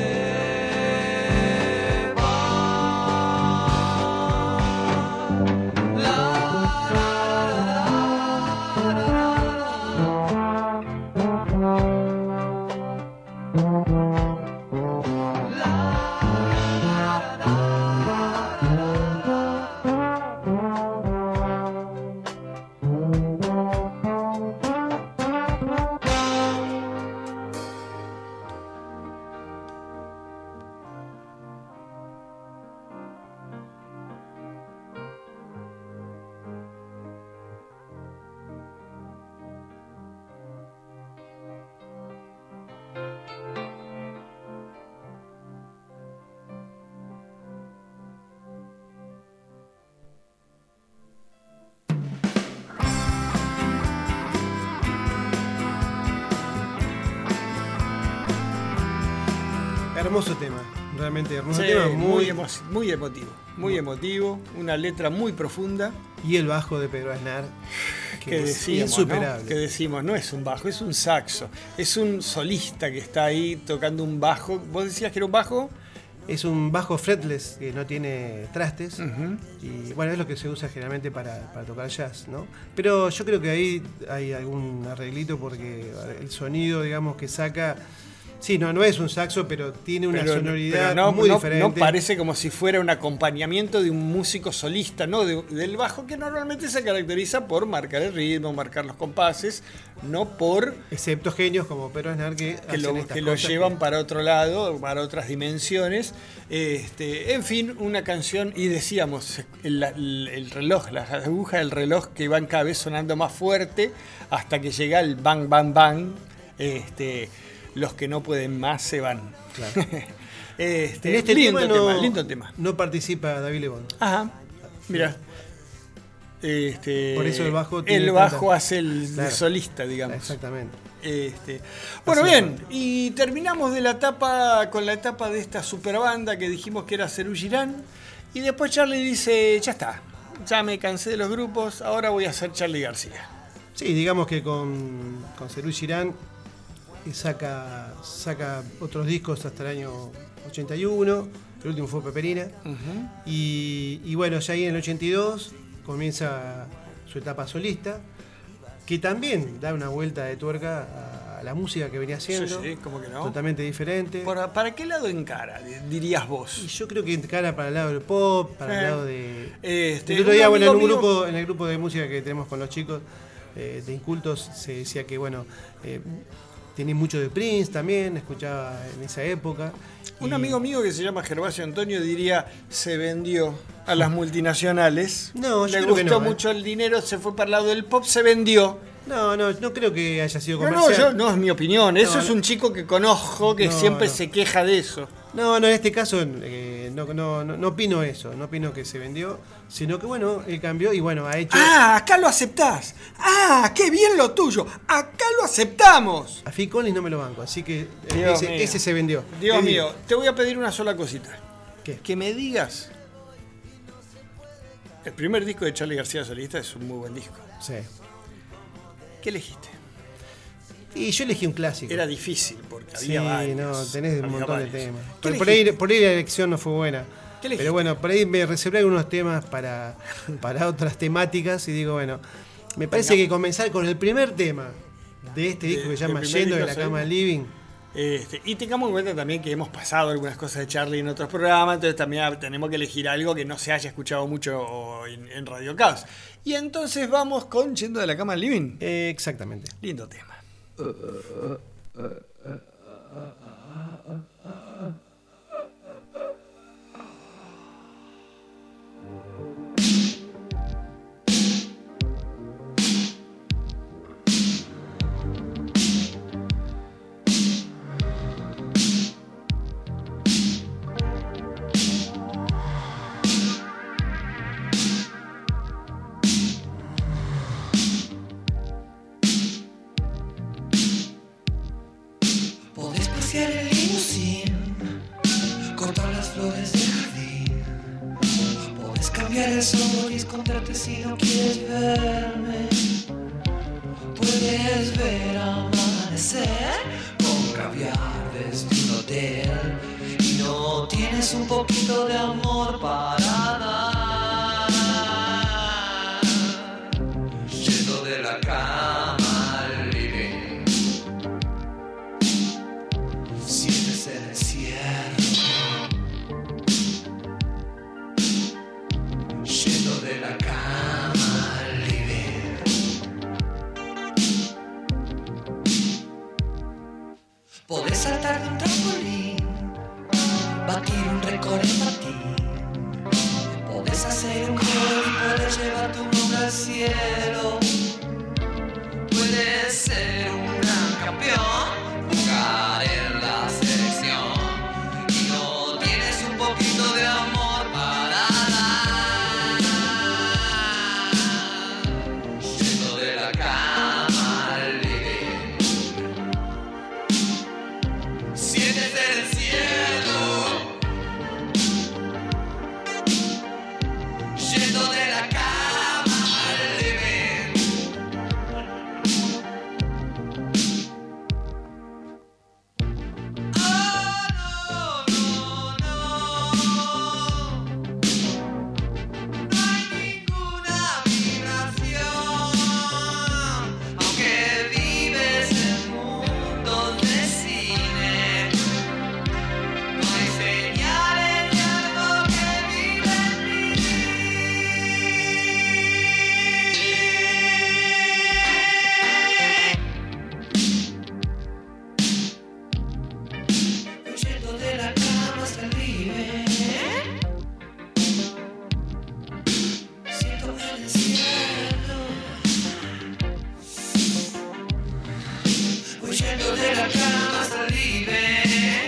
van. La, la, la, la, la. hermoso tema, realmente hermoso Sí, tema, muy, muy, emo- muy emotivo, muy emotivo, una letra muy profunda. y el bajo de Pedro Aznar, que, Que es decimos, insuperable. ¿no? Que decimos, no es un bajo, es un saxo, es un solista que está ahí tocando un bajo. ¿Vos decías que era un bajo? Es un bajo fretless que no tiene trastes. Uh-huh. Y bueno, es lo que se usa generalmente para, para tocar jazz, ¿no? Pero yo creo que ahí hay algún arreglito porque el sonido, digamos, que saca. Sí, no, no es un saxo, pero tiene una Pero- sonoridad pero no, muy no- diferente. no parece como si fuera un acompañamiento de un músico solista, ¿no? De- del bajo, que normalmente se caracteriza por marcar el ritmo, marcar los compases, no por Excepto genios como Pedro Aznar que, que hacen lo, estas que lo cosas llevan que- para otro lado, para otras dimensiones. Este, en fin, una canción, y decíamos, el, el- el reloj, las agujas del reloj que van cada vez sonando más fuerte hasta que llega el bang, bang, bang. Este, los que no pueden más se van. Claro. este, En este lindo tema, tema, no, lindo tema. no participa David Lebón. Ajá, mira. Este, Por eso el bajo tiene el bajo tanta- hace el Claro. solista, digamos. Exactamente. Este, bueno, Así bien, es. y terminamos de la etapa con la etapa de esta super banda que dijimos que era Serú Girán. Y después Charlie dice, ya está, ya me cansé de los grupos, ahora voy a ser Charlie García. Sí, digamos que con, con Serú Girán saca, saca otros discos hasta el año ochenta y uno, el último fue Peperina. Ujú. Y, y bueno, ya ahí en el ochenta y dos comienza su etapa solista, que también da una vuelta de tuerca a, a la música que venía haciendo. Sí, sí, ¿cómo que no? Totalmente diferente. ¿Para, para qué lado encara, di- dirías vos? Y yo creo que encara para el lado del pop, para Eh, el lado de... este, el otro un día, bueno, en, un amigo mío- grupo, en el grupo de música que tenemos con los chicos eh, de Incultos, se decía que, bueno, eh, tenía mucho de Prince también, escuchaba en esa época. Un Y- amigo mío que se llama Gervasio Antonio diría, se vendió a las multinacionales. No, yo Le creo que gustó no, ¿eh? mucho el dinero, se fue para el lado del pop, se vendió. No, no, no creo que haya sido No, no, comercial. yo, no es mi opinión. Eso No, es no. un chico que conozco que No, siempre no. se queja de eso. No, no, en este caso eh, no, no, no, no opino eso, no opino que se vendió, sino que bueno, él cambió y bueno, ha hecho... Ah, acá lo aceptás. Ah, qué bien lo tuyo. Acá lo aceptamos. A Phil Collins no me lo banco, así que eh, Dios ese, mío. ese se vendió. Dios Te mío, digo. te voy a pedir una sola cosita. ¿Qué? Que me digas. El primer disco de Charly García solista es un muy buen disco. Sí. ¿Qué elegiste? Y yo elegí un clásico. Era difícil porque Sí, había varios. no, tenés un había montón varios. de temas. ¿Qué Por, por ahí, elegiste? por ahí la elección no fue buena. ¿Qué elegiste? Pero bueno, por ahí me reservé algunos temas para, para otras temáticas y digo, bueno, me parece Venga. que comenzar con el primer tema de este disco que se llama del primer Yendo de disco, la cama sí. al living. Este, y tengamos en cuenta también que hemos pasado algunas cosas de Charlie en otros programas, entonces también tenemos que elegir algo que no se haya escuchado mucho en, en Radio Caos. Y entonces vamos con Yendo de la cama al living. Eh, exactamente. Lindo tema. Podés pasear el limusín, cortar las flores del jardín. Podés cambiar el sol y esconderte si no quieres verme. Puedes ver amanecer con caviar desde un hotel. Y no tienes un poquito de amor para dar. Yendo de la cama al living. Sientes el encierro, yendo de la cama al living. Podés saltar de un trampolín, batir un récord en patín. Podés hacer un gol y podés llevar tu nombre al cielo. Puedes ser un gran campeón, jugar en la selección. Y no tienes un poquito de amor para dar. Yendo de la cama al living. Sientes el cielo. huyendo de la cama hasta el living.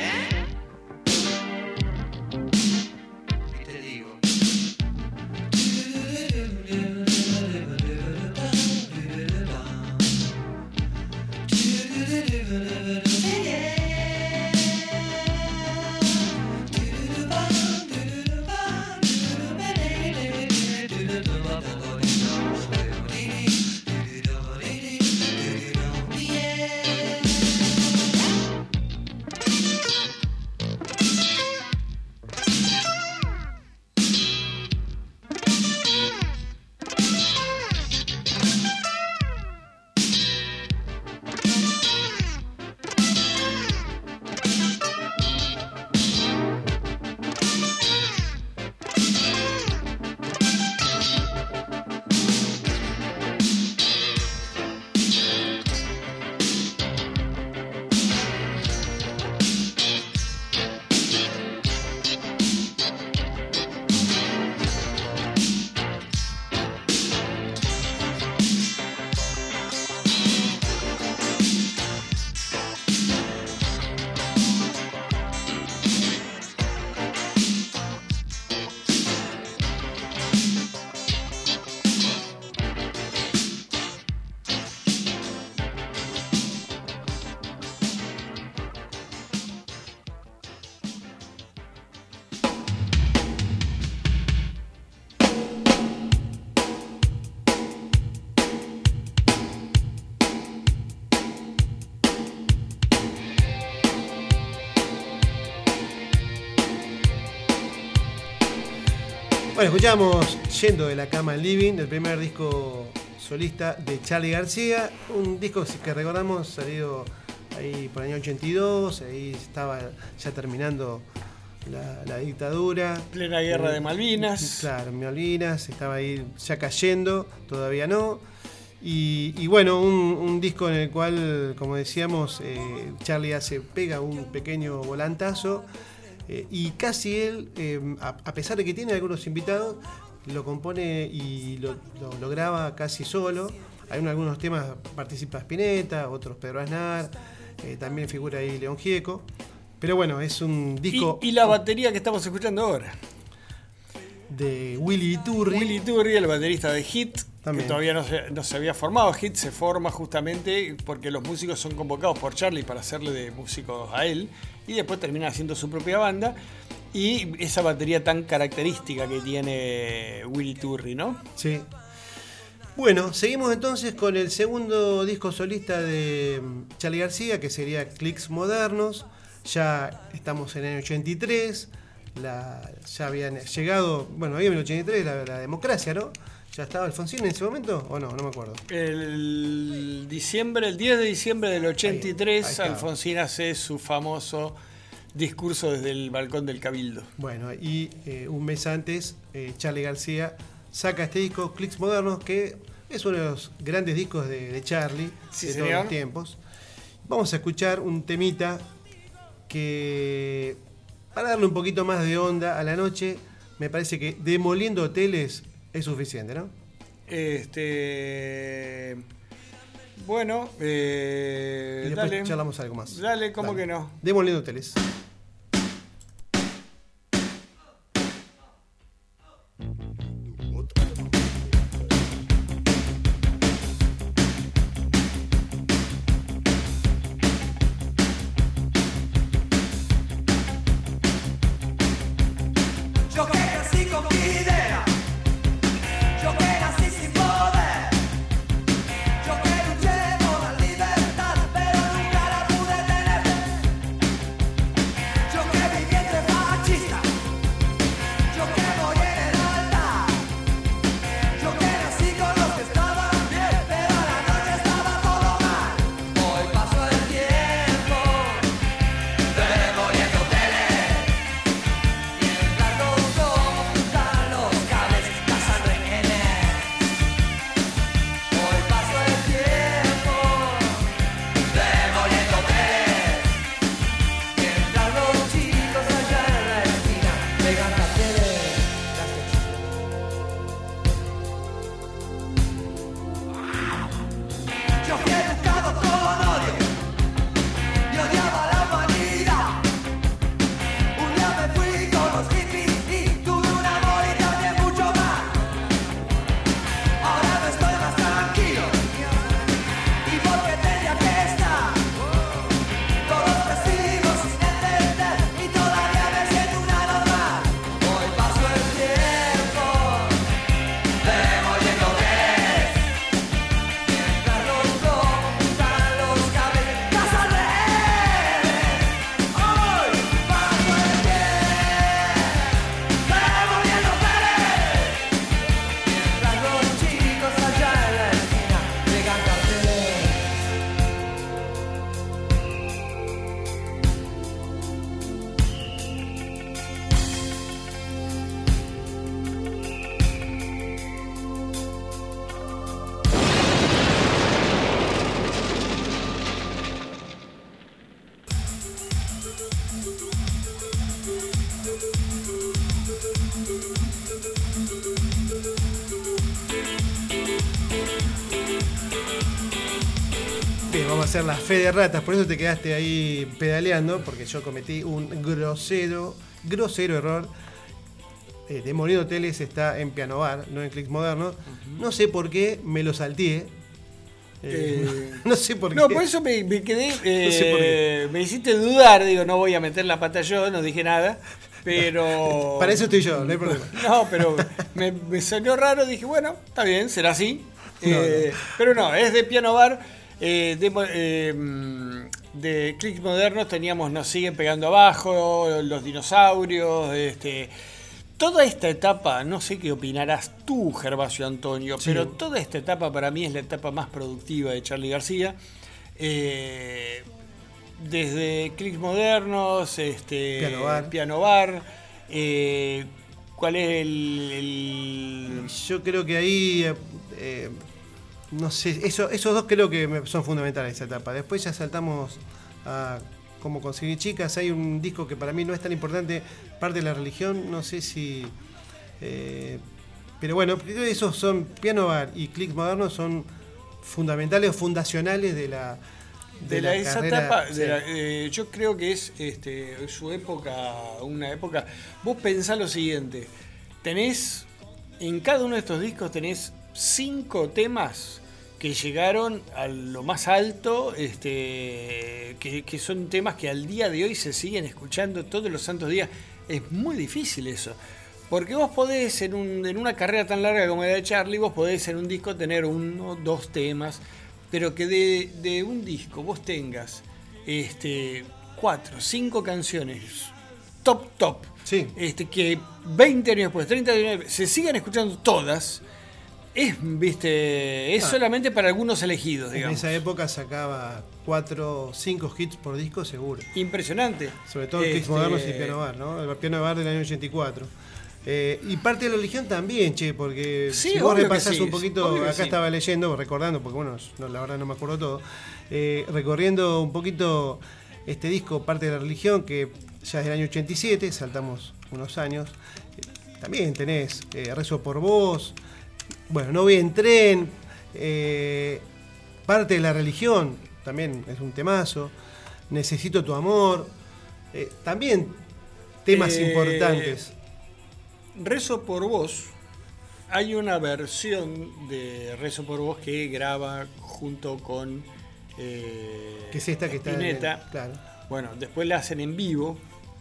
Y te digo. Bueno, escuchamos Yendo de la cama al living, el primer disco solista de Charly García, un disco que recordamos salido ahí por el año ochenta y dos, ahí estaba ya terminando la, la dictadura. Plena guerra eh, de Malvinas. Claro, Malvinas, estaba ahí ya cayendo, todavía no. Y, y bueno, un, un disco en el cual, como decíamos, eh, Charly hace, pega un pequeño volantazo. Eh, y casi él, eh, a, a pesar de que tiene algunos invitados, lo compone y lo, lo, lo graba casi solo. Hay un, algunos temas, participa Spinetta, otros Pedro Aznar, eh, también figura ahí León Gieco. Pero bueno, es un disco... Y, y la batería que estamos escuchando ahora. De Willy Iturri. Willy Iturri, el baterista de Hit, también. Que todavía no se, no se había formado. Hit se forma justamente porque los músicos son convocados por Charly para hacerle de músicos a él. Y después termina haciendo su propia banda. Y esa batería tan característica que tiene Willy Iturri, ¿no? Sí. Bueno, seguimos entonces con el segundo disco solista de Charly García, que sería Clics Modernos. Ya estamos en el año ochenta y tres. La, ya habían llegado, bueno, ahí en el ochenta y tres la, la democracia, ¿no? ¿Ya estaba Alfonsín en ese momento o no? No me acuerdo. El diciembre, el diez de diciembre del ochenta y tres, ahí, ahí Alfonsín hace su famoso discurso desde el balcón del Cabildo. Bueno, y eh, un mes antes, eh, Charly García saca este disco, Clics Modernos, que es uno de los grandes discos de, de Charly, sí, de señor. todos los tiempos. Vamos a escuchar un temita que, para darle un poquito más de onda a la noche, me parece que Demoliendo Hoteles es suficiente, ¿no? Este... Bueno, eh, y después dale. charlamos algo más. Dale, ¿cómo dale. que no? Demoliendo Hoteles. Yo que a hacer la fe de ratas, por eso te quedaste ahí pedaleando, porque yo cometí un grosero, grosero error. Eh, Demoliendo Hoteles está en Piano Bar, no en Clicks Modernos. Uh-huh. No sé por qué me lo salteé. Eh, eh, no sé por qué. No, por eso me, me quedé. Eh, no sé por qué. Me hiciste dudar, digo, no voy a meter la pata yo, no dije nada. Pero. Para eso estoy yo, no hay problema. No, pero me, me salió raro, dije, bueno, está bien, será así. No, eh, no. Pero no, es de Piano Bar. Eh, de, eh, de Clicks Modernos teníamos Nos siguen pegando abajo, Los dinosaurios, este. Toda esta etapa, no sé qué opinarás tú, Gervasio Antonio, sí. pero toda esta etapa para mí es la etapa más productiva de Charly García. Eh, desde Clicks Modernos, este, Piano Bar, Piano Bar eh, ¿cuál es el, el...? Yo creo que ahí, eh, no sé, eso, esos dos creo que son fundamentales esa etapa. Después ya saltamos a Cómo conseguir chicas. Hay un disco que para mí no es tan importante, Parte de la religión, no sé si... Eh, pero bueno, esos son, Piano Bar y Clicks Modernos son fundamentales o fundacionales de la... De, de la, la esa carrera, etapa, sí. de la, eh, yo creo que es este, su época, una época... Vos pensás lo siguiente, tenés, en cada uno de estos discos tenés cinco temas que llegaron a lo más alto, este, que, que son temas que al día de hoy se siguen escuchando todos los santos días. Es muy difícil eso, porque vos podés en, un, en una carrera tan larga como la de Charly, vos podés en un disco tener uno, dos temas, pero que de, de un disco vos tengas este, cuatro, cinco canciones top, top, sí. este, que veinte años después, treinta años después, se sigan escuchando todas. Es, viste, es ah, solamente para algunos elegidos, digamos. En esa época sacaba cuatro o cinco hits por disco seguro. Impresionante. Sobre todo Clicks este... Modernos y Piano Bar, ¿no? El Piano Bar del año ochenta y cuatro. Eh, y Parte de la religión también, che, porque sí, si vos repasás sí, un poquito, acá sí. estaba leyendo, recordando, porque bueno, no, la verdad no me acuerdo todo, eh, recorriendo un poquito este disco, Parte de la religión, que ya es del año ochenta y siete, saltamos unos años. Eh, también tenés eh, Rezo por Vos, bueno, No voy en tren, eh, Parte de la religión, también es un temazo, Necesito tu amor, eh, también temas eh, importantes. Rezo por Vos, hay una versión de Rezo por Vos que graba junto con eh, que es esta que Spinetta. Está en el, claro. Bueno, después la hacen en vivo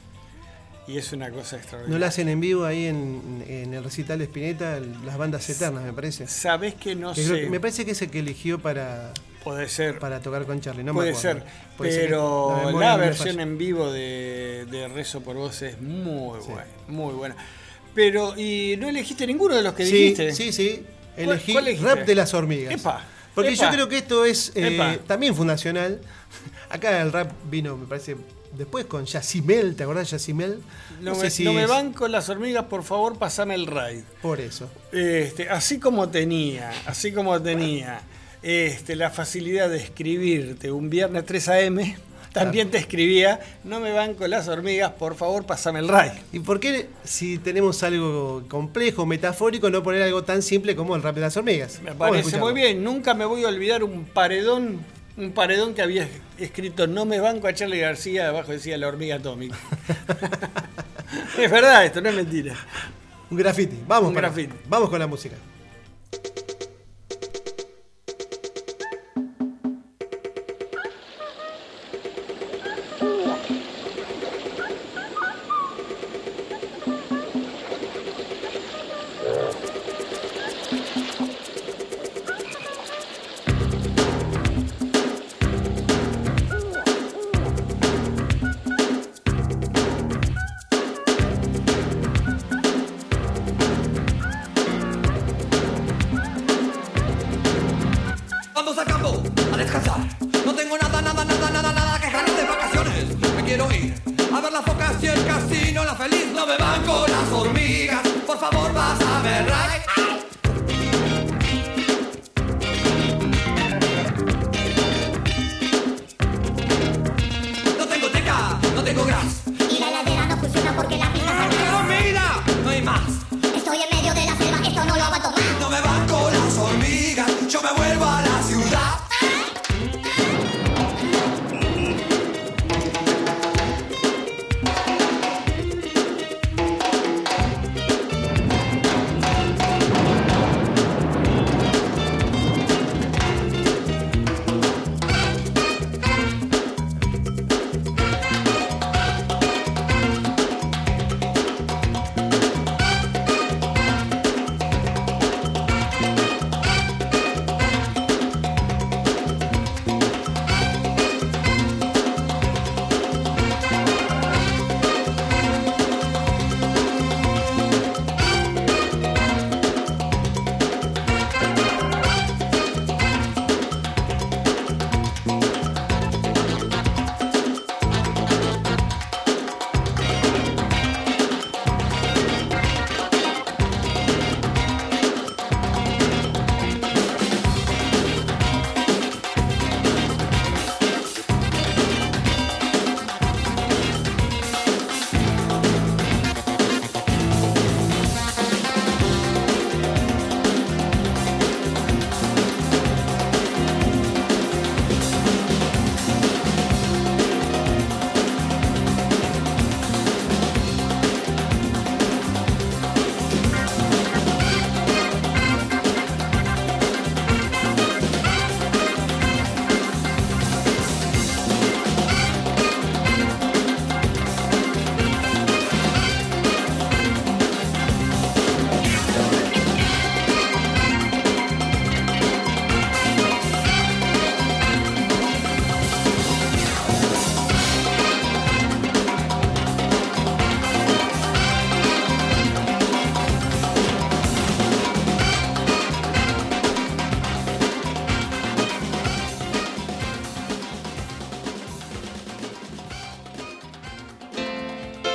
y es una cosa extraordinaria. ¿No la hacen en vivo ahí en, en el recital de Spinetta, las bandas eternas, me parece? Sabés que no que sé. Que, me parece que es el que eligió para... Puede ser. Para tocar con Charly, no Puede me acuerdo. ser, Puede pero ser la, la la versión en vivo de, de Rezo por Vos es muy sí. buena, muy buena. Pero, ¿y no elegiste ninguno de los que sí, dijiste? Sí, sí, elegí ¿Cuál, cuál Rap de las Hormigas. Epa, Porque epa. yo creo que esto es eh, también fundacional. Acá el rap vino, me parece, después con Yacimel, ¿te acordás de Yacimel? No, no me, sé si no me es... banco las hormigas, por favor, pasame el raid. Por eso. Este, así como tenía, así como tenía este, la facilidad de escribirte un viernes tres a eme, también te escribía, no me banco las hormigas, por favor, pasame el raid. ¿Y por qué, si tenemos algo complejo, metafórico, no poner algo tan simple como el rap de las hormigas? Me parece muy bien, nunca me voy a olvidar un paredón, un paredón que había escrito, no me banco a Charly García, abajo decía la hormiga atómica. Es verdad esto, no es mentira. Un graffiti, vamos, un para, graffiti. Vamos con la música.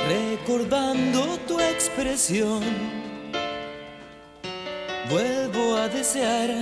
Recordando tu expresión, vuelvo a desear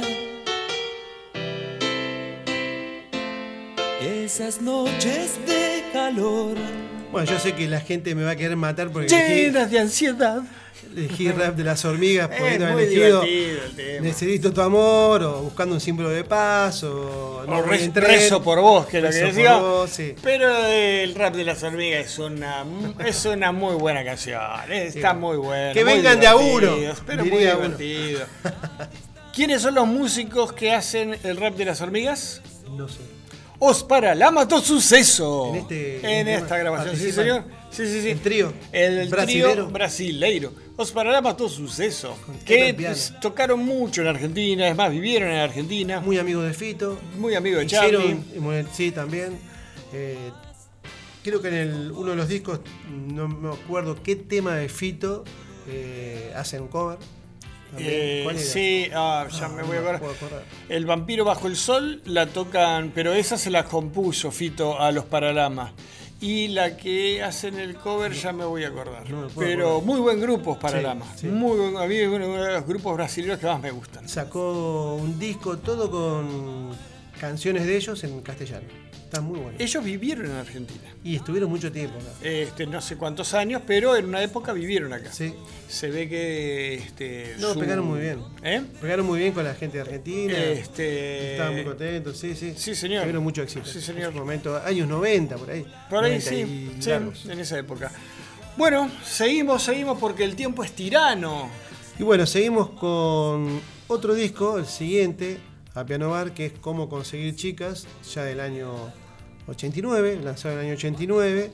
esas noches de calor. Bueno, yo sé que la gente me va a querer matar porque llenas de ansiedad. Elegí Rap de las Hormigas, Es poniendo muy elegido divertido el tema. Necesito tu amor, o buscando un símbolo de paz, o, no O voy re- en tren, rezo por vos, que es lo que rezo por decía. vos, sí. Pero el Rap de las Hormigas es una, es una muy buena canción. Está Sí. muy buena. Que muy vengan de a uno, divertidos, pero muy diría uno. divertido. ¿Quiénes son los músicos que hacen el Rap de las Hormigas? No sé. Os Paralamas do Suceso. En este- En en esta este grabación, sí, participan. señor. Sí, sí, sí. El trío El brasilero. trío brasileiro. Os Paralamas do Suceso. Kevin Que Piana. pues, tocaron mucho en Argentina, es más, vivieron en Argentina. Muy amigo de Fito. Muy amigo de Hicieron- Charlie. muy- sí, también. Eh, creo que en el, uno de los discos, no me acuerdo qué tema de Fito eh, hacen un cover. También. Eh, ¿Cuál era? sí, ah, ya Ah, me no voy a me acordar. puedo acordar. El Vampiro Bajo el Sol la tocan, pero esa se la compuso Fito a los Paralamas. Y la que hacen el cover ya me voy a acordar. No me puedo pero acordar. muy buen grupo Paralamas. Sí, sí. Muy buen, a mí es uno de los grupos brasileños que más me gustan. Sacó un disco todo con canciones de ellos en castellano. Está muy bueno. Ellos vivieron en Argentina. Y estuvieron mucho tiempo acá. Este, no sé cuántos años, pero en una época vivieron acá. Sí. Se ve que este, No, su- pegaron muy bien. ¿Eh? Pegaron muy bien con la gente de Argentina. Este... Estaban muy contentos, sí, sí. Sí, señor. Tuvieron mucho éxito. Sí, señor. En su momento, años noventa, por ahí. Por ahí noventa sí, y sí, largos. en esa época. Bueno, seguimos, seguimos porque el tiempo es tirano. Y bueno, seguimos con otro disco, el siguiente, a Piano Bar, que es Cómo conseguir chicas, ya del año ochenta y nueve, lanzado en el año ochenta y nueve.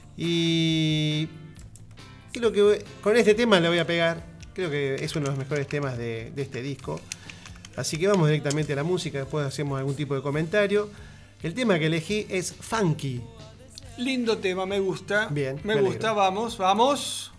Y creo que voy- con este tema le voy a pegar. Creo que es uno de los mejores temas de, de este disco. Así que vamos directamente a la música, después hacemos algún tipo de comentario. El tema que elegí es Funky. Lindo tema, me gusta. Bien, Me, me gusta, alegro. vamos, vamos.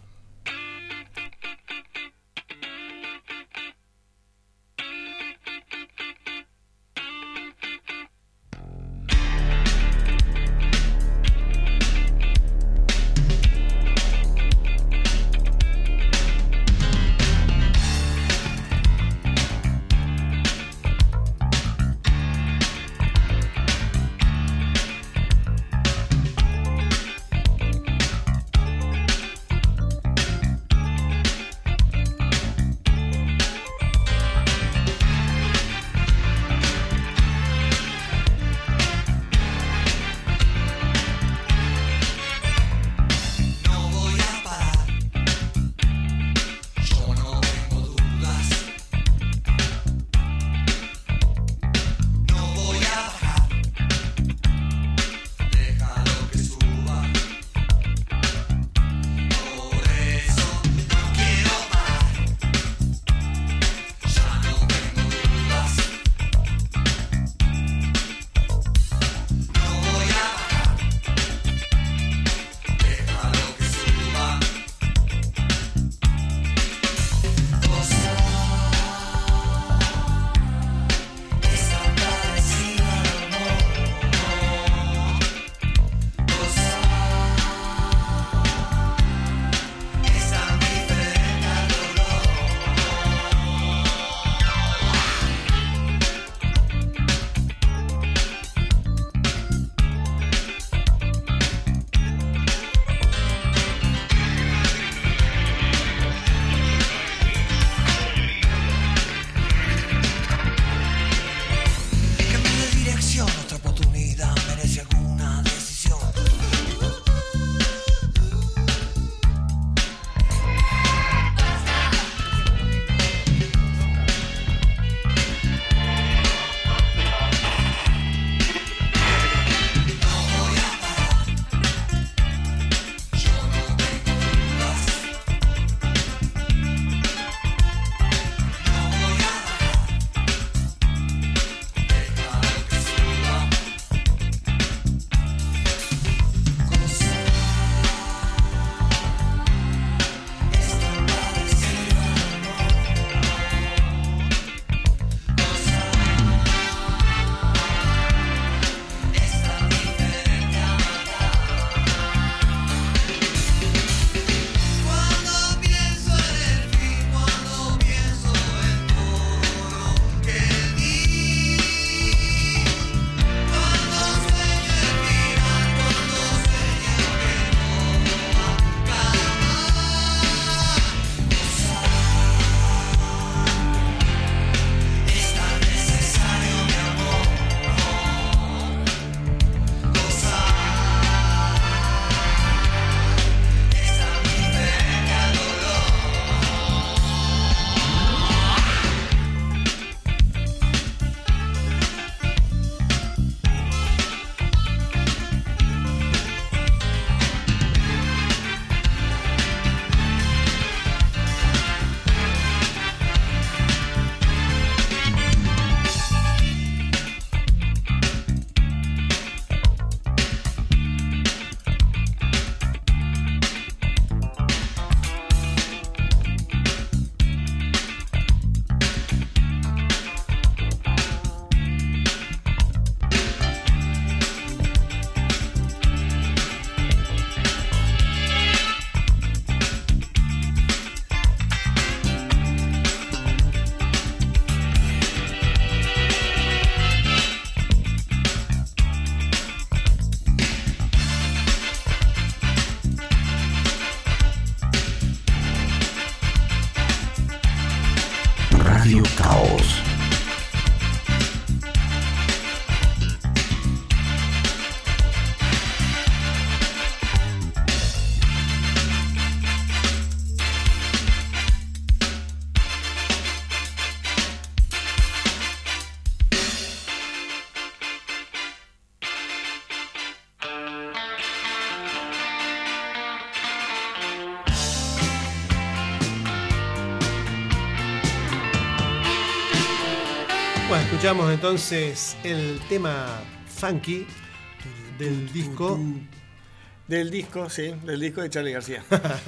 Escuchamos entonces el tema funky del disco. Del disco, sí, del disco de Charly García.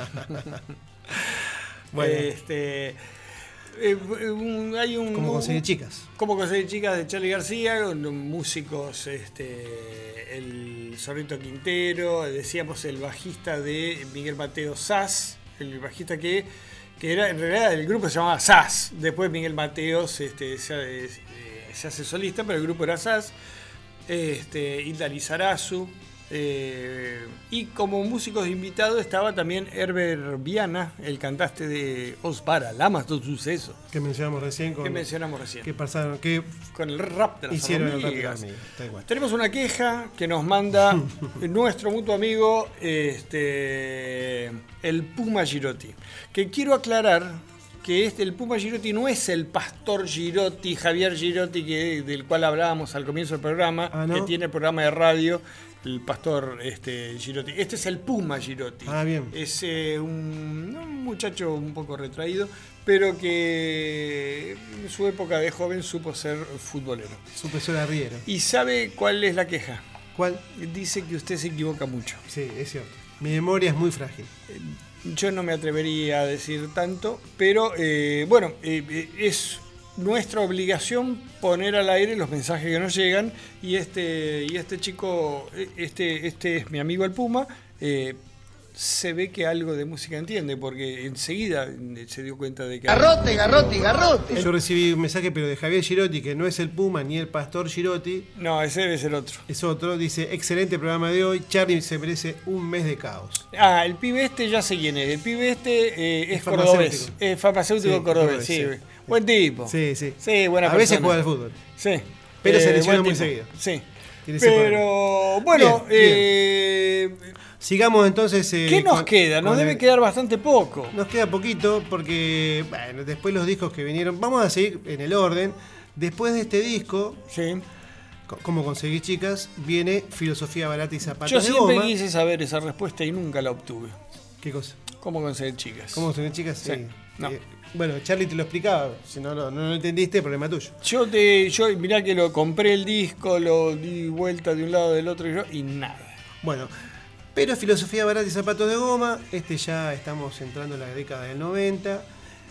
Bueno. Este, eh, un, hay un, Como conseguir chicas. Como conseguir chicas de Charly García, con músicos, este, el Zorrito Quintero, decíamos el bajista de Miguel Mateo Sass, el bajista que, que era, en realidad el grupo se llamaba Sass, después Miguel Mateos este, se, se hace solista, pero el grupo era Sass, este, Hilda Lizarazu. Eh, y como músicos invitados estaba también Herbert Viana, el cantante de Os Para, Lamas do Suceso. Que mencionamos recién. Con, que mencionamos recién. Que pasaron, que con el rap de las hicieron hormigas. El rap de las hormigas. Tenemos una queja que nos manda nuestro mutuo amigo este, el Puma Girotti. Que quiero aclarar que este, el Puma Girotti no es el pastor Girotti, Javier Girotti, que, del cual hablábamos al comienzo del programa, ah, ¿no? Que tiene el programa de radio. El pastor este, Girotti. Este es el Puma Girotti. Ah, bien. Es eh, un, un muchacho un poco retraído, pero que en su época de joven supo ser futbolero. Supo ser arriero. ¿Y sabe cuál es la queja? ¿Cuál? Dice que usted se equivoca mucho. Sí, es cierto. Mi memoria es muy frágil. Yo no me atrevería a decir tanto, pero eh, bueno, eh, es nuestra obligación poner al aire los mensajes que nos llegan y este y este chico, este este es mi amigo el Puma, eh, se ve que algo de música entiende porque enseguida se dio cuenta de que... Garrote, garrote, garrote. Yo recibí un mensaje pero de Javier Girotti, que no es el Puma ni el pastor Girotti. No, ese debe ser otro. Es otro, dice, excelente programa de hoy, Charly se merece un mes de caos. Ah, el pibe este ya sé quién es, el pibe este eh, es, es cordobés, es farmacéutico sí, cordobés, sí. sí. Buen tipo. Sí, sí. Sí, buena A persona. veces juega al fútbol. Sí. Pero eh, se lesiona muy tipo. seguido. Sí. Tiene Pero bueno, bien, eh, bien. Sigamos entonces. Eh, ¿Qué nos con, queda? Nos debe el, quedar bastante poco. Nos queda poquito porque, bueno, después los discos que vinieron. Vamos a seguir en el orden. Después de este disco, sí. Cómo conseguir chicas, viene Filosofía Barata y Zapatos Yo de Goma. siempre quise saber esa respuesta y nunca la obtuve. ¿Qué cosa? ¿Cómo conseguir chicas? ¿Cómo conseguir chicas? Sí. sí. No. Eh, bueno, Charly te lo explicaba, si no, no, no lo entendiste, problema tuyo. Yo te, yo mirá que lo compré el disco, lo di vuelta de un lado del otro y, yo, y nada. Bueno, pero Filosofía Barata y Zapatos de Goma, este ya estamos entrando en la década del noventa,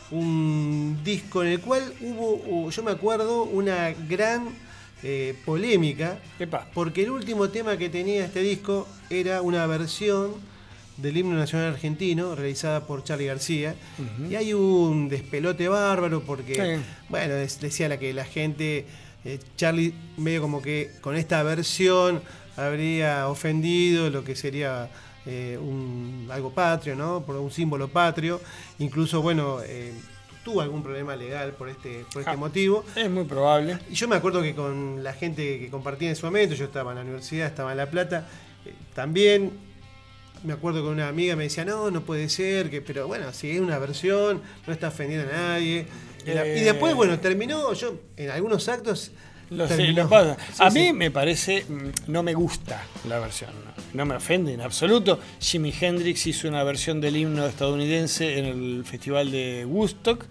un disco en el cual hubo, yo me acuerdo, una gran eh, polémica, Epa. porque el último tema que tenía este disco era una versión del himno nacional argentino, realizada por Charly García, uh-huh. y hay un despelote bárbaro porque, sí. bueno, decía la que la gente, eh, Charly medio como que con esta versión habría ofendido lo que sería eh, un, algo patrio, ¿no? Por un símbolo patrio, incluso, bueno, eh, tuvo algún problema legal por este, por este ah, motivo. Es muy probable. Y yo me acuerdo que con la gente que compartía en ese momento, yo estaba en la universidad, estaba en La Plata, eh, también... Me acuerdo que una amiga me decía, no, no puede ser, que, pero bueno, si es una versión, no está ofendiendo a nadie. Eh, y después, bueno, terminó, yo en algunos actos... Lo sé, lo pasa. Sí, a sí. mí me parece, no me gusta la versión, no, no me ofende en absoluto. Jimi Hendrix hizo una versión del himno estadounidense en el festival de Woodstock.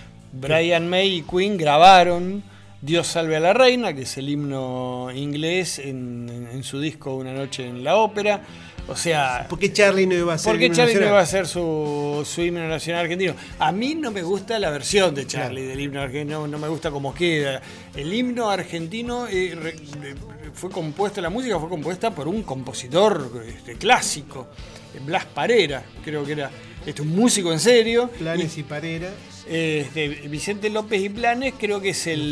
Brian May y Queen grabaron Dios salve a la reina, que es el himno inglés en, en, en su disco Una noche en la ópera. O sea, ¿por qué Charly no iba a ser ¿Por qué Charly no iba a hacer su, su himno nacional argentino? A mí no me gusta la versión de Charly claro. del himno argentino, no, no me gusta cómo queda. El himno argentino eh, re, fue compuesta, la música fue compuesta por un compositor este, clásico, Blas Parera, creo que era este, un músico en serio. Planes y, y Parera. Este, Vicente López y Planes creo que es el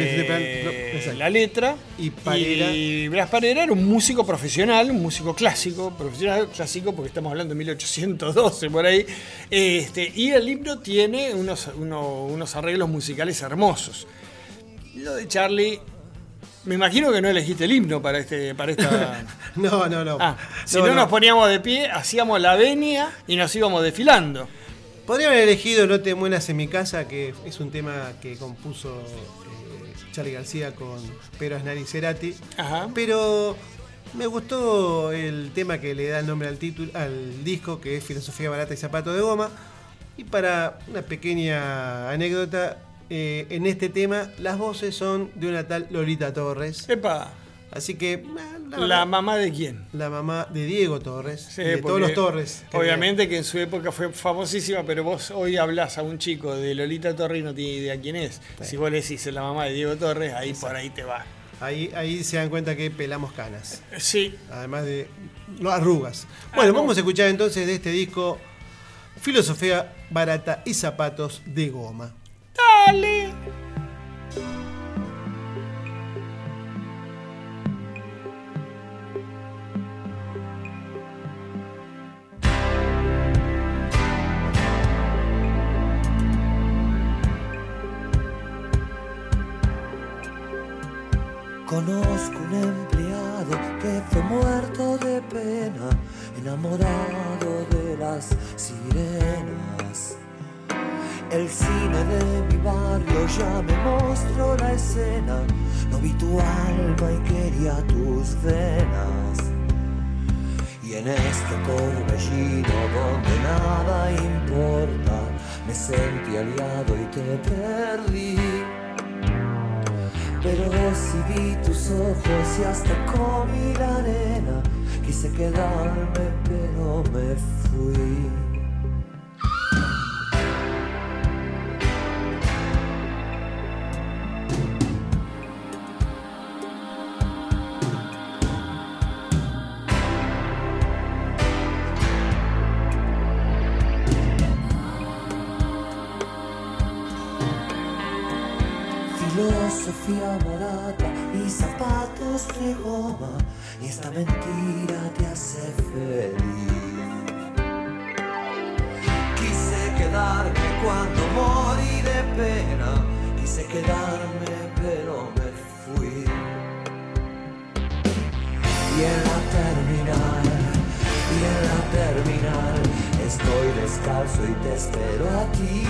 de sí, la letra y, Parera. y Blas Parera era un músico profesional, un músico clásico, profesional clásico porque estamos hablando de mil ochocientos doce por ahí, este, y el himno tiene unos, unos, unos arreglos musicales hermosos. Lo de Charly, me imagino que no elegiste el himno para este para esta no, no, no. Ah, si no, no, no nos poníamos de pie, hacíamos la venia y nos íbamos desfilando. Podría haber elegido No te mueras en mi casa, que es un tema que compuso eh, Charly García con Pedro Aznar y Cerati. Ajá. Pero me gustó el tema que le da el nombre al título, al disco, que es Filosofía Barata y Zapatos de Goma. Y para una pequeña anécdota, eh, en este tema las voces son de una tal Lolita Torres. ¡Epa! Así que... La, ¿La mamá de quién? La mamá de Diego Torres. Sí, de todos los Torres. Obviamente que en su época fue famosísima, pero vos hoy hablás a un chico de Lolita Torres y no tiene idea quién es. Sí. Si vos le decís la mamá de Diego Torres, ahí Exacto. Por ahí te va. Ahí, ahí se dan cuenta que pelamos canas. Sí. Además de no, arrugas. Bueno, ah, no. Vamos a escuchar entonces de este disco Filosofía Barata y Zapatos de Goma. ¡Dale! Conozco un empleado que fue muerto de pena, enamorado de las sirenas. El cine de mi barrio ya me mostró la escena, no vi tu alma y quería tus venas. Y en este torbellino donde nada importa, me sentí aliado y te perdí. Pero si vi tus ojos y hasta comí la arena, quise quedarme pero me fui. Filosofía barata y zapatos de goma, y esta mentira te hace feliz. Quise quedarme cuando morí de pena, quise quedarme pero me fui. Y en la terminal, y en la terminal, estoy descalzo y te espero a ti.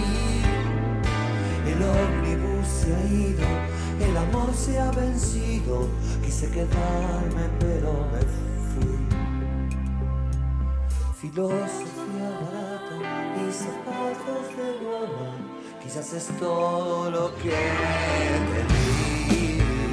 El ómnibus se ha ido, el amor se ha vencido, quise quedarme pero me fui. Filosofía barata y zapatos de goma, quizás es todo lo que te di.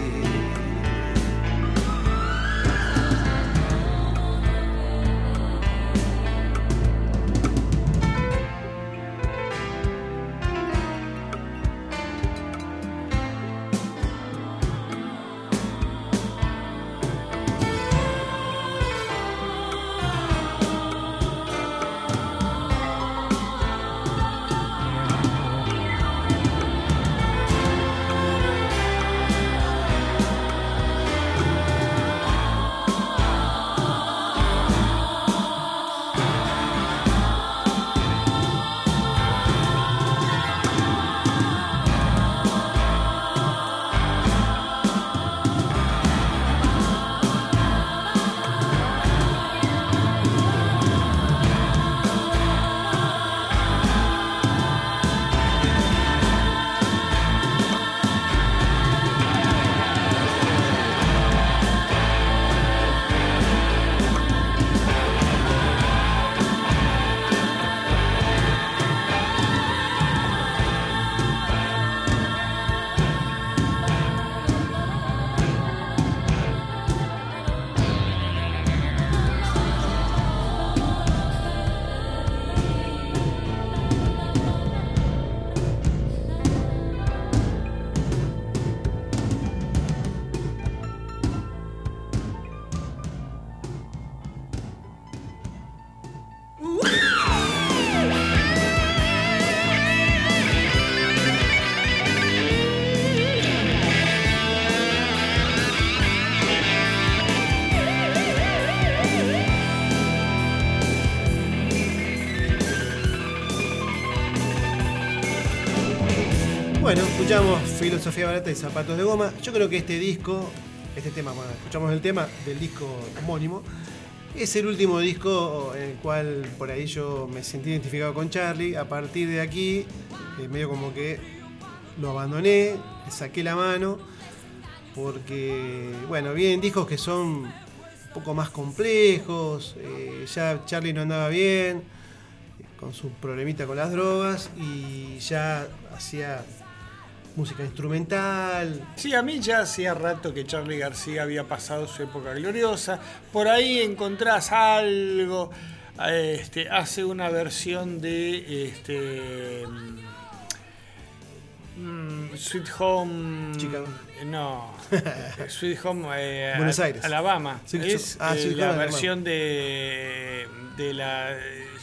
Bueno, escuchamos Filosofía Barata y Zapatos de Goma. Yo creo que este disco, este tema, bueno, escuchamos el tema del disco homónimo, es el último disco en el cual por ahí yo me sentí identificado con Charlie. A partir de aquí, eh, medio como que lo abandoné, le saqué la mano, porque, bueno, vienen discos que son un poco más complejos, eh, ya Charlie no andaba bien, con su problemita con las drogas, y ya hacía música instrumental. Sí, a mí ya hacía rato que Charly García había pasado su época gloriosa. Por ahí encontrás algo. Este, hace una versión de este, mm, Sweet Home. Chicago. No. Sweet Home eh, Buenos Aires. Alabama. Sí, es ah, eh, sí, la claro, versión de, de la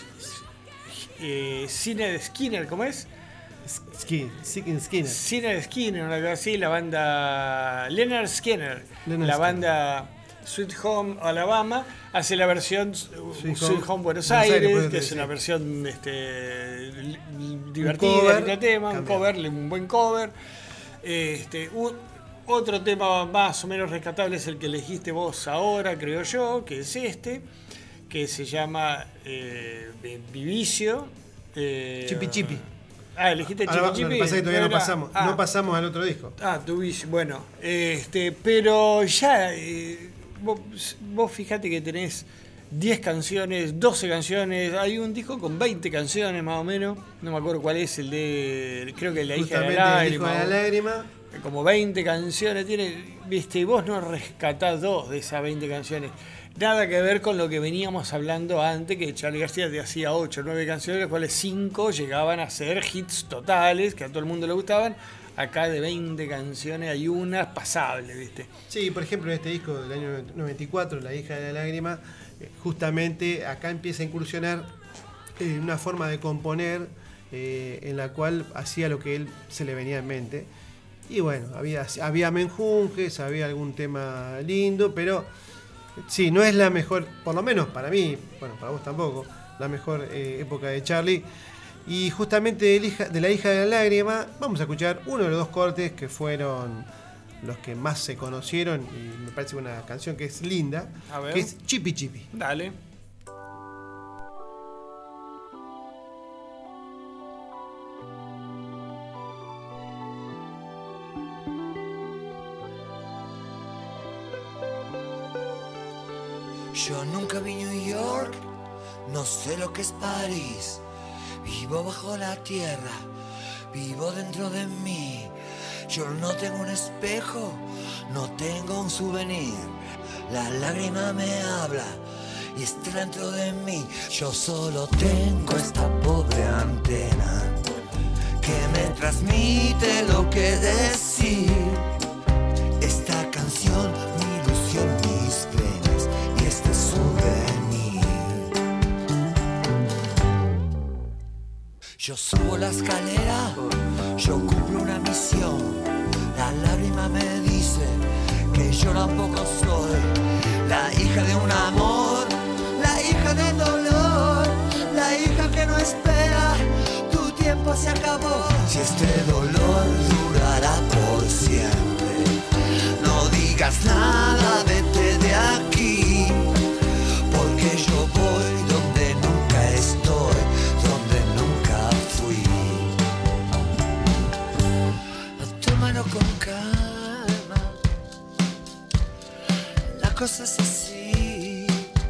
eh, Cine de Skinner, ¿cómo es? Skin, Skin Skinner. Skinner Skinner, una cosa así, la banda Leonard Skinner, Leonard la Skinner. banda Sweet Home Alabama, hace la versión Sweet, Sweet Home, Home Buenos, Buenos Aires, Aires que es una versión este, divertida, un cover, de tema, un cambiado. cover, un buen cover. Este, un, otro tema más o menos rescatable es el que elegiste vos ahora, creo yo, que es este, que se llama eh, Vivicio. Eh, Chipi Chipi. Ah, elegiste Chipi Ahora, Chipi. lo que pasa es que todavía no Era- pasamos, ah. no pasamos al otro disco. Ah, tu Vicio, bueno, este, pero ya, eh, vos, vos fijate que tenés diez canciones, doce canciones, hay un disco con veinte canciones más o menos, no me acuerdo cuál es, el de, creo que La hija de Justamente la el Hijo lágrima. de la lágrima. Como veinte canciones tiene, viste, y vos no rescatás dos de esas veinte canciones. Nada que ver con lo que veníamos hablando antes, que Charly García te hacía ocho o nueve canciones, de las cuales cinco llegaban a ser hits totales, que a todo el mundo le gustaban. Acá de veinte canciones hay una pasable, ¿viste? Sí, por ejemplo, en este disco del año noventa y cuatro, La hija de la lágrima, eh, justamente acá empieza a incursionar en una forma de componer eh, en la cual hacía lo que él se le venía en mente. Y bueno, había, había menjunjes, había algún tema lindo, pero sí, no es la mejor, por lo menos para mí, bueno, para vos tampoco, la mejor eh, época de Charly. Y justamente de, hija, de La hija de la lágrima, vamos a escuchar uno de los dos cortes que fueron los que más se conocieron, y me parece una canción que es linda, A ver. que es Chipi Chipi. Dale. Yo nunca vi New York, no sé lo que es París. Vivo bajo la tierra, vivo dentro de mí. Yo no tengo un espejo, no tengo un souvenir. La lágrima me habla y está dentro de mí. Yo solo tengo esta pobre antena que me transmite lo que decir. Esta canción, mi ilusión, mis penas y este souvenir. Yo subo la escalera, yo cumplo una misión. La lágrima me dice que yo tampoco soy la hija de un amor, la hija del dolor, la hija que no espera, tu tiempo se acabó. Si este dolor durará por siempre, no digas nada, vete de aquí, porque yo voy donde nunca estoy, donde nunca fui. Tómalo con calma, la cosa es así,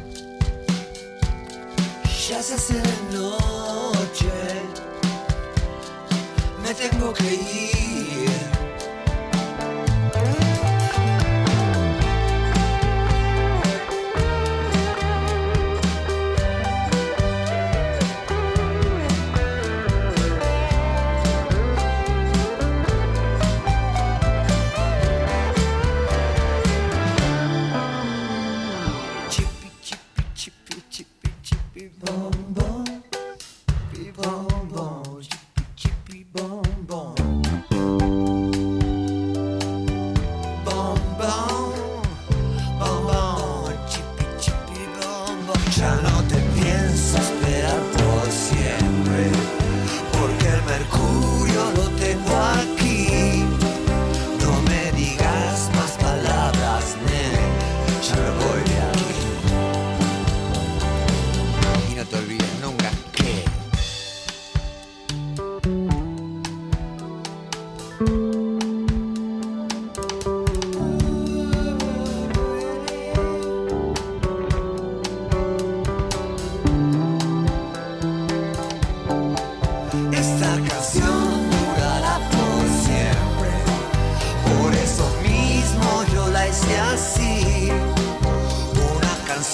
ya se hace de noche, me tengo que ir. Chippy, chippy, chippy, chippy, chippy, bom, bom. Chippy, bom, bom. Chippy, chippy, bom, bom. Bom, bom. Bom, bom. Chippy, chippy, bom, bom. Ya no te pienso esperar por siempre, porque el mercurio lo tengo aquí. No me digas más palabras, nene, ya me voy de aquí. Y no te olvides nunca que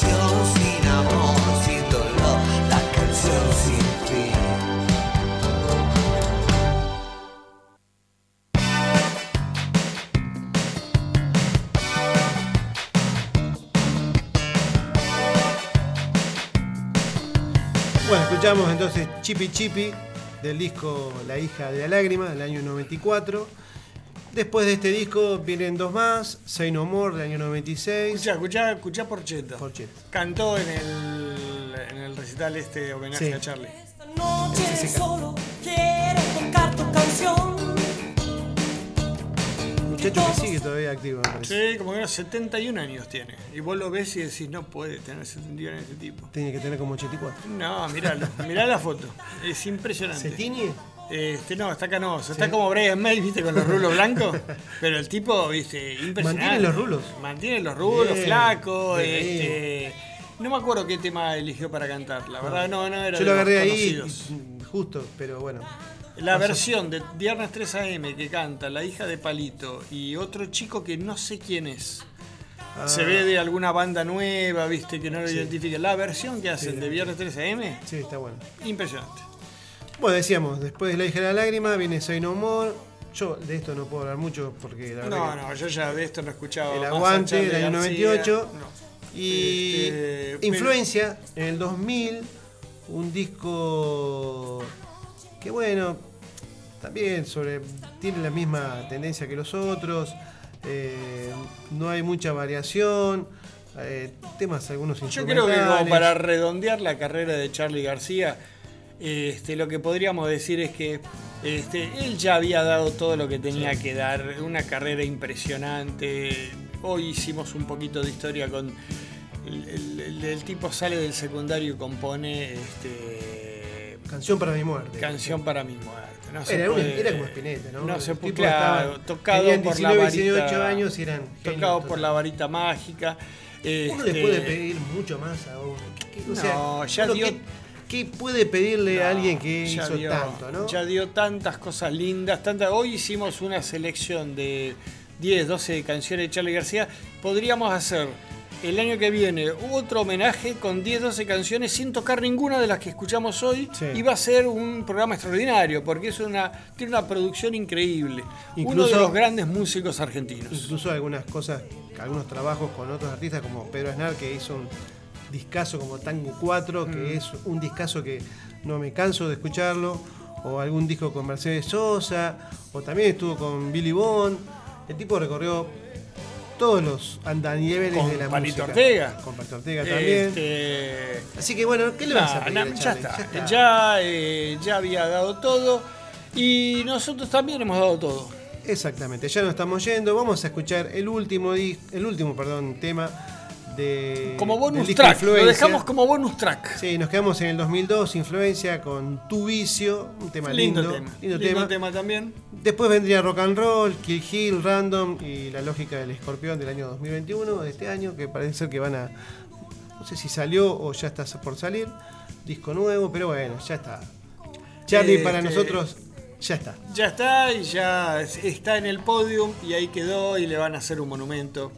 canción sin amor, sin dolor, la canción sin fin. Bueno, escuchamos entonces Chipi Chipi del disco La hija de la lágrima del año noventa y cuatro. Después de este disco vienen dos más, Say No More del año noventa y seis. Escuchá, escuchá, escuchá Porchetta. Porchetta. Cantó en el, en el recital este homenaje Sí. a Charlie. Noche solo quiero tocar tu canción. Muchacho que sigue todavía activo, me parece. Sí, como que unos setenta y un años tiene. Y vos lo ves y decís, no puede tener setenta y un años ese tipo. Tiene que tener como ochenta y cuatro. No, miralo, mirá la foto. Es impresionante. ¿Se tiñe? Este, no, está canoso. Sí. Está como Brian May, viste, con los rulos blancos. Pero el tipo, viste, impresionante. Mantiene los rulos. Mantiene los rulos, Bien, flaco. bien. Este, no me acuerdo qué tema eligió para cantar. La verdad, no, no era Yo de lo los agarré ahí conocidos. justo, pero bueno. La Pasó. versión de Viernes tres a eme que canta la hija de Palito y otro chico que no sé quién es. Ah. Se ve de alguna banda nueva, viste, que no lo Sí. identifica. La versión que hacen Sí. de Viernes tres a eme, Sí, está bueno. impresionante. Bueno, decíamos, después de La hija de la lágrima viene Say No More. Yo de esto no puedo hablar mucho porque la verdad No, que no, yo ya de esto no he escuchado. El más a Aguante Charly del año García. noventa y ocho. No. Y Este, Influencia en el dos mil, un disco que bueno, también sobre tiene la misma tendencia que los otros, eh, no hay mucha variación, eh, temas algunos Yo instrumentales. creo que como para redondear la carrera de Charly García, este, lo que podríamos decir es que este, él ya había dado todo lo que tenía que dar, una carrera impresionante. Hoy hicimos un poquito de historia con el, el- el- el tipo sale del secundario y compone este, Canción para mi muerte. Canción para mi muerte. No se Era, un- puede- era como Spinetta, ¿no? No Los se puede, tipos claro, estaban- tocado tenían por la diecinueve, varita, dieciocho años y eran tocado genios. por la varita mágica. Uno le Este, puede pedir mucho más a uno. ¿Qué- qué- o sea, No, ya uno dio- ¿qué, qué puede pedirle No, a alguien que ya hizo dio- tanto, no? Ya dio tantas cosas lindas, tantas. Hoy hicimos una selección de diez, doce canciones de Charly García. Podríamos hacer el año que viene otro homenaje con diez, doce canciones sin tocar ninguna de las que escuchamos hoy. Sí. Y va a ser un programa extraordinario porque es una, tiene una producción increíble. Uno Incluso- de los grandes músicos argentinos. Incluso algunas cosas, algunos trabajos con otros artistas como Pedro Aznar, que hizo un discazo como Tango cuatro, que Mm. es un discazo que no me canso de escucharlo, o algún disco con Mercedes Sosa, o también estuvo con Billy Bond. El tipo recorrió todos los andanieveles Con de la Palito música. Ortega. Con Palito Ortega también. Este, Así que bueno, ¿qué le vas a Nah, pedir nah, a ya, Charly? está. Ya, eh, ya había dado todo y nosotros también hemos dado todo. Exactamente, ya nos estamos yendo. Vamos a escuchar el último, dis- el último perdón, tema de. Como del bonus disco track, Influencia. lo dejamos como bonus track. Sí, nos quedamos en el dos mil dos, Influencia con Tu Vicio, un tema lindo. Lindo tema. lindo Lindo tema. tema también. Después vendría Rock and Roll, Kill Hill, Random y La Lógica del Escorpión del año dos mil veintiuno, de este año, que parece ser que van a. No sé si salió o ya está por salir. Disco nuevo, pero bueno, ya está. Charly para Este, nosotros ya está. Ya está y ya está en el podium y ahí quedó y le van a hacer un monumento.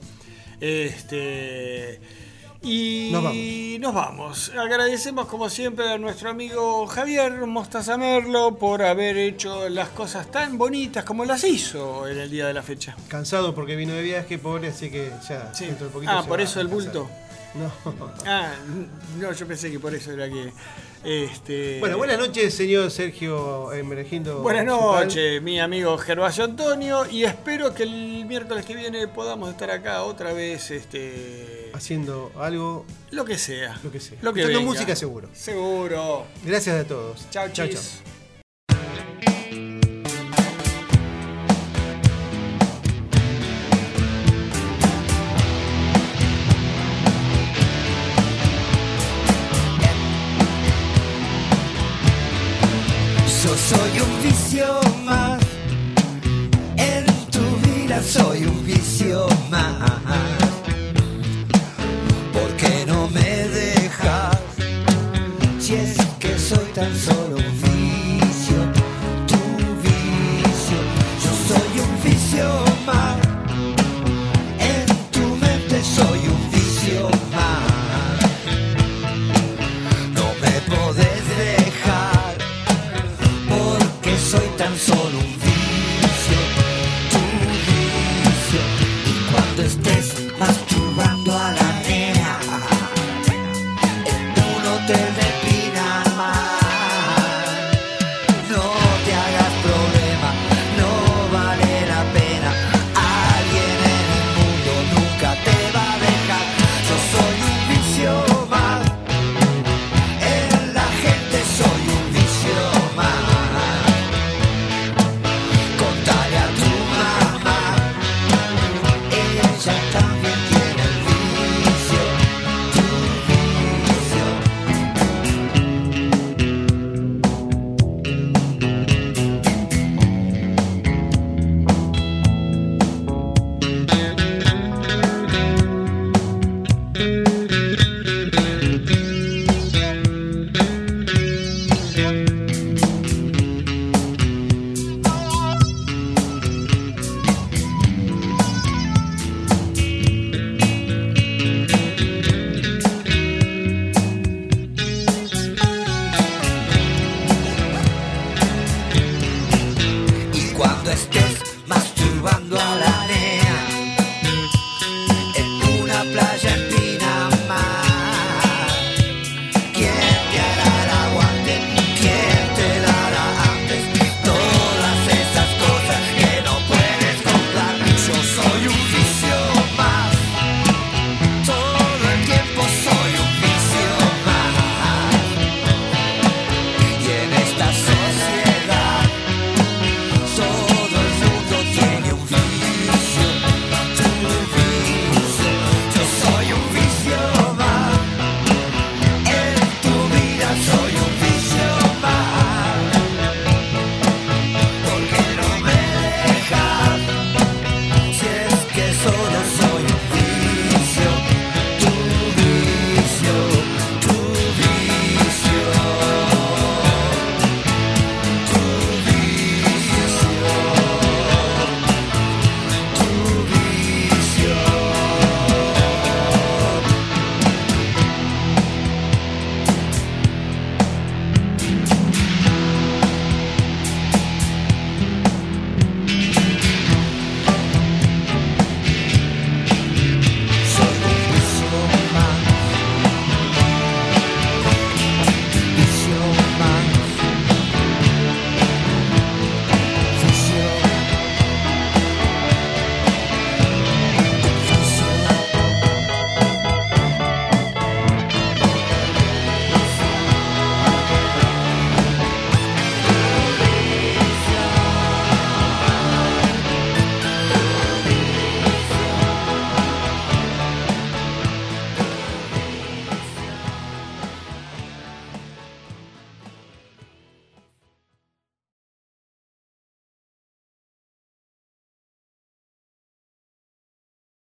Este y Nos vamos. nos vamos. Agradecemos como siempre a nuestro amigo Javier Mostaza Merlo por haber hecho las cosas tan bonitas como las hizo en el día de la fecha. Cansado porque vino de viaje, pobre, así que ya Sí. dentro de poquito Ah, se por va eso a el descansar. bulto. No. Ah, no, yo pensé que por eso era que. Este, Bueno, buenas noches, señor Sergio Emergindo. Buenas Zucal. noches, mi amigo Gervasio Antonio, y espero que el miércoles que viene podamos estar acá otra vez, este, Haciendo algo, lo que sea. lo que sea. Lo que Escuchando venga. música seguro. Seguro. Gracias a todos. Chao, chao. chis. Yo soy un vicio